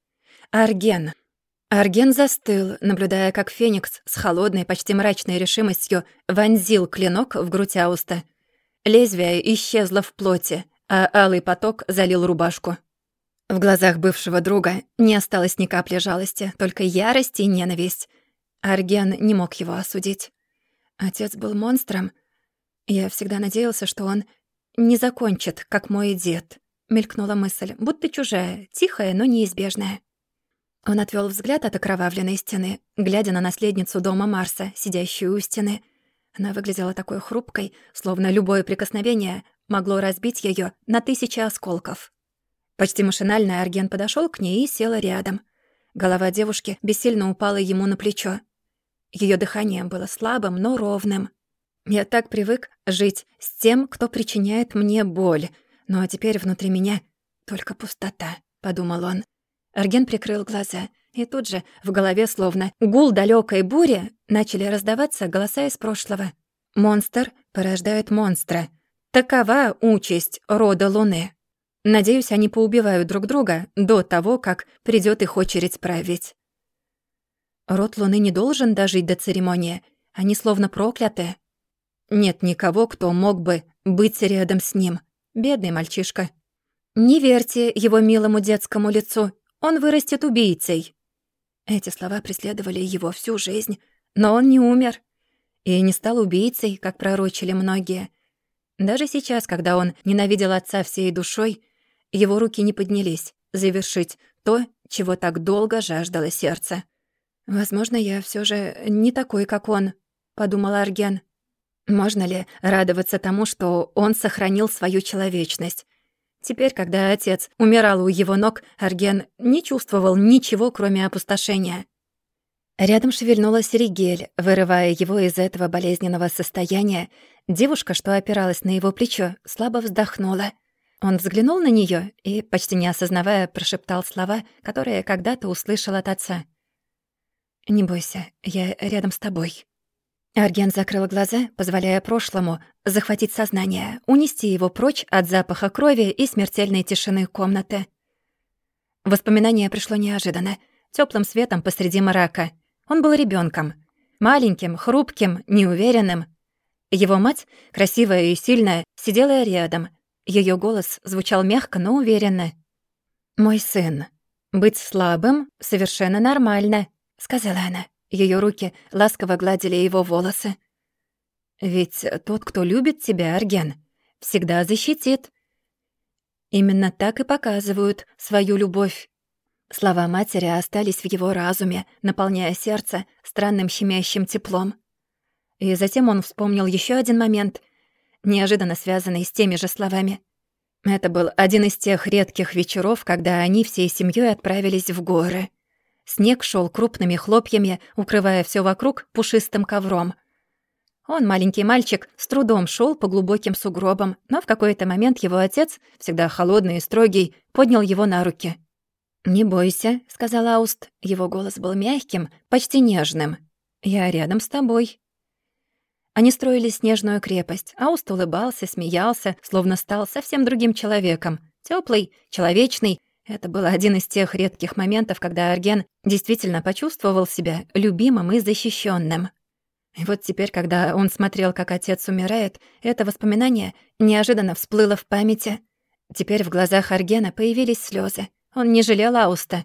Арген. Арген застыл, наблюдая, как Феникс с холодной, почти мрачной решимостью вонзил клинок в грудь Ауста. Лезвие исчезло в плоти, а алый поток залил рубашку. В глазах бывшего друга не осталось ни капли жалости, только ярость и ненависть. Арген не мог его осудить. Отец был монстром. Я всегда надеялся, что он не закончит, как мой дед. Мелькнула мысль, будто чужая, тихая, но неизбежная. Он отвёл взгляд от окровавленной стены, глядя на наследницу дома Марса, сидящую у стены. Она выглядела такой хрупкой, словно любое прикосновение могло разбить её на тысячи осколков. Почти машинально Арген подошёл к ней и сел рядом. Голова девушки бессильно упала ему на плечо. Её дыхание было слабым, но ровным. Я так привык жить с тем, кто причиняет мне боль. Ну а теперь внутри меня только пустота, подумал он. Арген прикрыл глаза, и тут же в голове, словно гул далёкой бури, начали раздаваться голоса из прошлого. Монстр порождает монстра. Такова участь рода Луны. Надеюсь, они поубивают друг друга до того, как придёт их очередь править. Род Луны не должен дожить до церемонии. Они словно прокляты. Нет никого, кто мог бы быть рядом с ним. Бедный мальчишка. Не верьте его милому детскому лицу. Он вырастет убийцей. Эти слова преследовали его всю жизнь. Но он не умер. И не стал убийцей, как пророчили многие. Даже сейчас, когда он ненавидел отца всей душой, его руки не поднялись завершить то, чего так долго жаждало сердце. «Возможно, я всё же не такой, как он», — подумал Арген. Можно ли радоваться тому, что он сохранил свою человечность? Теперь, когда отец умирал у его ног, Арген не чувствовал ничего, кроме опустошения. Рядом шевельнулась Ригель, вырывая его из этого болезненного состояния. Девушка, что опиралась на его плечо, слабо вздохнула. Он взглянул на неё и, почти не осознавая, прошептал слова, которые когда-то услышал от отца. «Не бойся, я рядом с тобой». Арген закрыл глаза, позволяя прошлому захватить сознание, унести его прочь от запаха крови и смертельной тишины комнаты. Воспоминание пришло неожиданно, тёплым светом посреди мрака. Он был ребёнком, маленьким, хрупким, неуверенным. Его мать, красивая и сильная, сидела рядом. Её голос звучал мягко, но уверенно. «Мой сын, быть слабым совершенно нормально», — сказала она. Её руки ласково гладили его волосы. «Ведь тот, кто любит тебя, Арген, всегда защитит. Именно так и показывают свою любовь». Слова матери остались в его разуме, наполняя сердце странным щемящим теплом. И затем он вспомнил ещё один момент, неожиданно связанный с теми же словами. Это был один из тех редких вечеров, когда они всей семьёй отправились в горы. Снег шёл крупными хлопьями, укрывая всё вокруг пушистым ковром. Он, маленький мальчик, с трудом шёл по глубоким сугробам, но в какой-то момент его отец, всегда холодный и строгий, поднял его на руки. «Не бойся», — сказал Ауст. Его голос был мягким, почти нежным. «Я рядом с тобой». Они строили снежную крепость. Ауст улыбался, смеялся, словно стал совсем другим человеком. Тёплый, человечный. Это был один из тех редких моментов, когда Арген действительно почувствовал себя любимым и защищённым. И вот теперь, когда он смотрел, как отец умирает, это воспоминание неожиданно всплыло в памяти. Теперь в глазах Аргена появились слёзы. Он не жалел Ауста.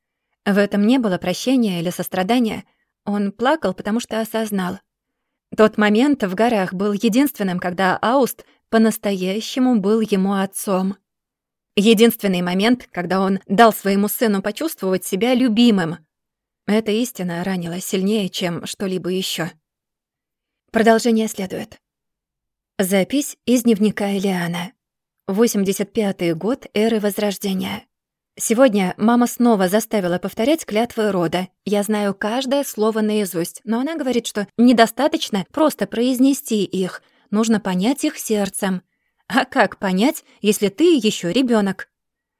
В этом не было прощения или сострадания. Он плакал, потому что осознал. Тот момент в горах был единственным, когда Ауст по-настоящему был ему отцом. Единственный момент, когда он дал своему сыну почувствовать себя любимым. Эта истина ранила сильнее, чем что-либо ещё. Продолжение следует. Запись из дневника Элиана. 85-й год эры Возрождения. Сегодня мама снова заставила повторять клятвы рода. Я знаю каждое слово наизусть, но она говорит, что недостаточно просто произнести их, нужно понять их сердцем. А как понять, если ты ещё ребёнок?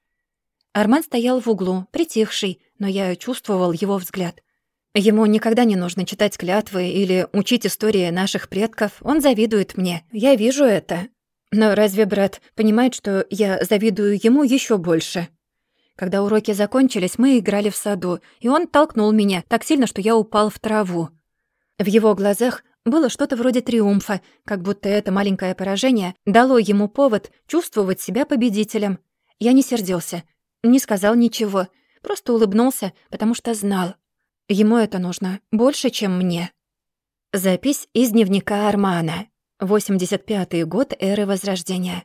Арман стоял в углу, притихший, но я чувствовал его взгляд. Ему никогда не нужно читать клятвы или учить истории наших предков. Он завидует мне. Я вижу это. Но разве брат понимает, что я завидую ему ещё больше? Когда уроки закончились, мы играли в саду, и он толкнул меня так сильно, что я упал в траву. В его глазах было что-то вроде триумфа, как будто это маленькое поражение дало ему повод чувствовать себя победителем. Я не сердился, не сказал ничего, просто улыбнулся, потому что знал. Ему это нужно больше, чем мне. Запись из дневника Армана. 85-й год эры Возрождения.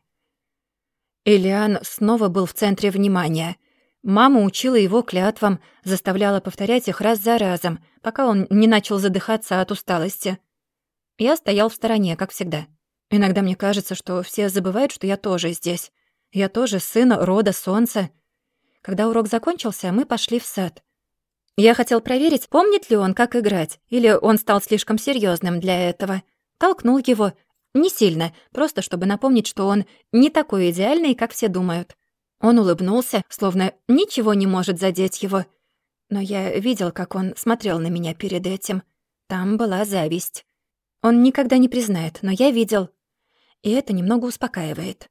Элиан снова был в центре внимания. Мама учила его клятвам, заставляла повторять их раз за разом, пока он не начал задыхаться от усталости. Я стоял в стороне, как всегда. Иногда мне кажется, что все забывают, что я тоже здесь. Я тоже сын рода Солнца. Когда урок закончился, мы пошли в сад. Я хотел проверить, помнит ли он, как играть, или он стал слишком серьезным для этого. Толкнул его. Не сильно, просто чтобы напомнить, что он не такой идеальный, как все думают. Он улыбнулся, словно ничего не может задеть его. Но я видел, как он смотрел на меня перед этим. Там была зависть. Он никогда не признает, но я видел. И это немного успокаивает.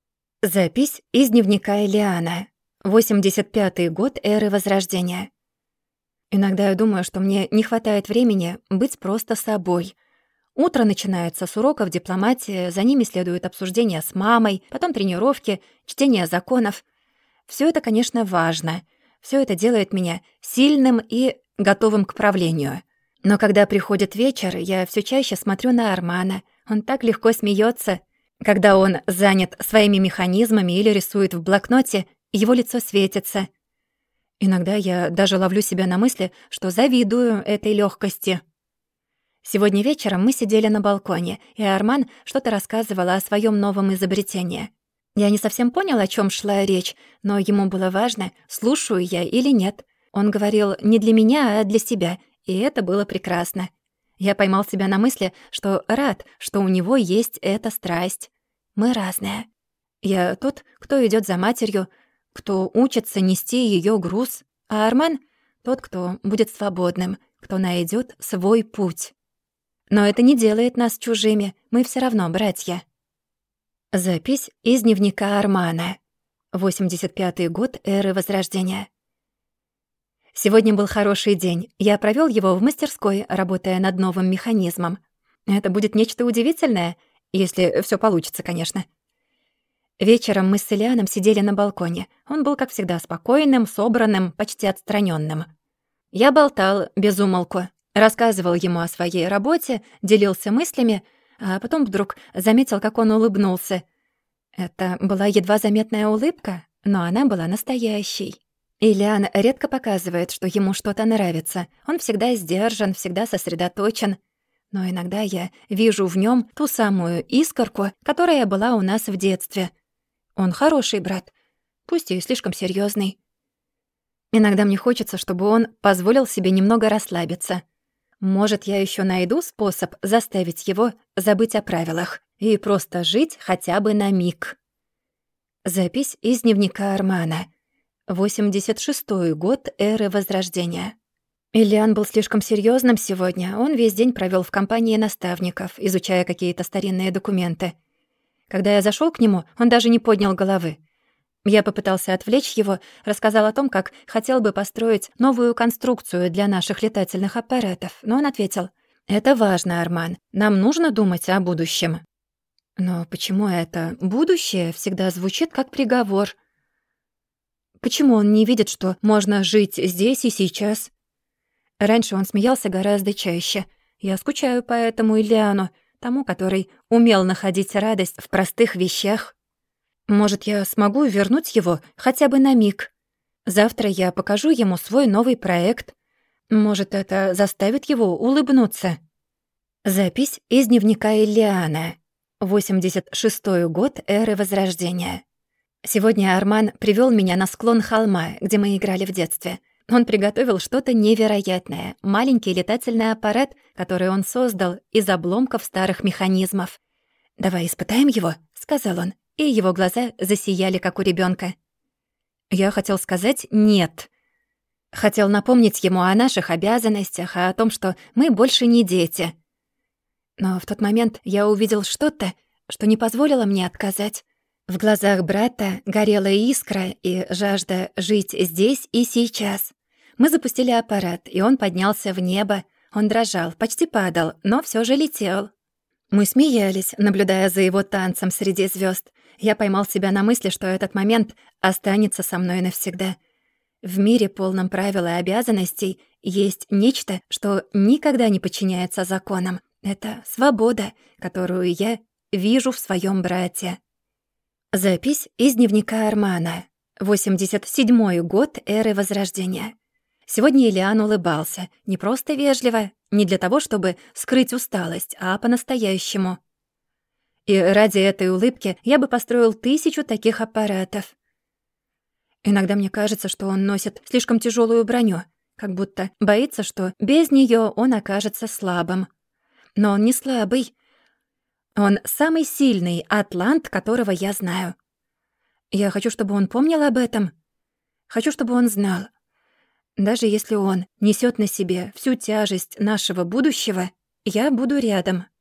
Запись из дневника Элиана. 85-й год эры Возрождения. Иногда я думаю, что мне не хватает времени быть просто собой. Утро начинается с уроков дипломатии, за ними следует обсуждение с мамой, потом тренировки, чтение законов. Всё это, конечно, важно. Всё это делает меня сильным и готовым к правлению. Но когда приходит вечер, я всё чаще смотрю на Армана. Он так легко смеётся. Когда он занят своими механизмами или рисует в блокноте, его лицо светится. Иногда я даже ловлю себя на мысли, что завидую этой лёгкости. Сегодня вечером мы сидели на балконе, и Арман что-то рассказывал о своём новом изобретении. Я не совсем понял, о чём шла речь, но ему было важно, слушаю я или нет. Он говорил не для меня, а для себя, и это было прекрасно. Я поймал себя на мысли, что рад, что у него есть эта страсть. Мы разные. Я тот, кто идёт за матерью, кто учится нести её груз, а Арман — тот, кто будет свободным, кто найдёт свой путь. Но это не делает нас чужими, мы всё равно братья. Запись из дневника Армана. 85-й год эры Возрождения. Сегодня был хороший день. Я провёл его в мастерской, работая над новым механизмом. Это будет нечто удивительное, если всё получится, конечно. Вечером мы с Элианом сидели на балконе. Он был, как всегда, спокойным, собранным, почти отстранённым. Я болтал без умолку, рассказывал ему о своей работе, делился мыслями, а потом вдруг заметил, как он улыбнулся. Это была едва заметная улыбка, но она была настоящей. Элиан редко показывает, что ему что-то нравится. Он всегда сдержан, всегда сосредоточен. Но иногда я вижу в нём ту самую искорку, которая была у нас в детстве. Он хороший брат, пусть и слишком серьёзный. Иногда мне хочется, чтобы он позволил себе немного расслабиться. Может, я ещё найду способ заставить его забыть о правилах и просто жить хотя бы на миг. Запись из дневника Армана. 86-й год эры Возрождения. Элиан был слишком серьёзным сегодня. Он весь день провёл в компании наставников, изучая какие-то старинные документы. Когда я зашёл к нему, он даже не поднял головы. Я попытался отвлечь его, рассказал о том, как хотел бы построить новую конструкцию для наших летательных аппаратов, но он ответил: «Это важно, Арман, нам нужно думать о будущем». Но почему это будущее всегда звучит как приговор? Почему он не видит, что можно жить здесь и сейчас? Раньше он смеялся гораздо чаще. Я скучаю по этому Элиану, тому, который умел находить радость в простых вещах. Может, я смогу вернуть его хотя бы на миг. Завтра я покажу ему свой новый проект. Может, это заставит его улыбнуться. Запись из дневника Элиана. 86-й год эры Возрождения. Сегодня Арман привёл меня на склон холма, где мы играли в детстве. Он приготовил что-то невероятное, маленький летательный аппарат, который он создал из обломков старых механизмов. «Давай испытаем его», — сказал он, и его глаза засияли, как у ребёнка. Я хотел сказать «нет». Хотел напомнить ему о наших обязанностях, о том, что мы больше не дети. Но в тот момент я увидел что-то, что не позволило мне отказать. В глазах брата горела искра и жажда жить здесь и сейчас. Мы запустили аппарат, и он поднялся в небо. Он дрожал, почти падал, но всё же летел. Мы смеялись, наблюдая за его танцем среди звёзд. Я поймал себя на мысли, что этот момент останется со мной навсегда. В мире, полном правил и обязанностей, есть нечто, что никогда не подчиняется законам. Это свобода, которую я вижу в своём брате. Запись из дневника Армана. 87-й год эры Возрождения. Сегодня Элиан улыбался, не просто вежливо, не для того, чтобы скрыть усталость, а по-настоящему. И ради этой улыбки я бы построил 1000 таких аппаратов. Иногда мне кажется, что он носит слишком тяжёлую броню. как будто боится, что без неё он окажется слабым. Но он не слабый. Он самый сильный атлант, которого я знаю. Я хочу, чтобы он помнил об этом. Хочу, чтобы он знал. Даже если он несёт на себе всю тяжесть нашего будущего, я буду рядом.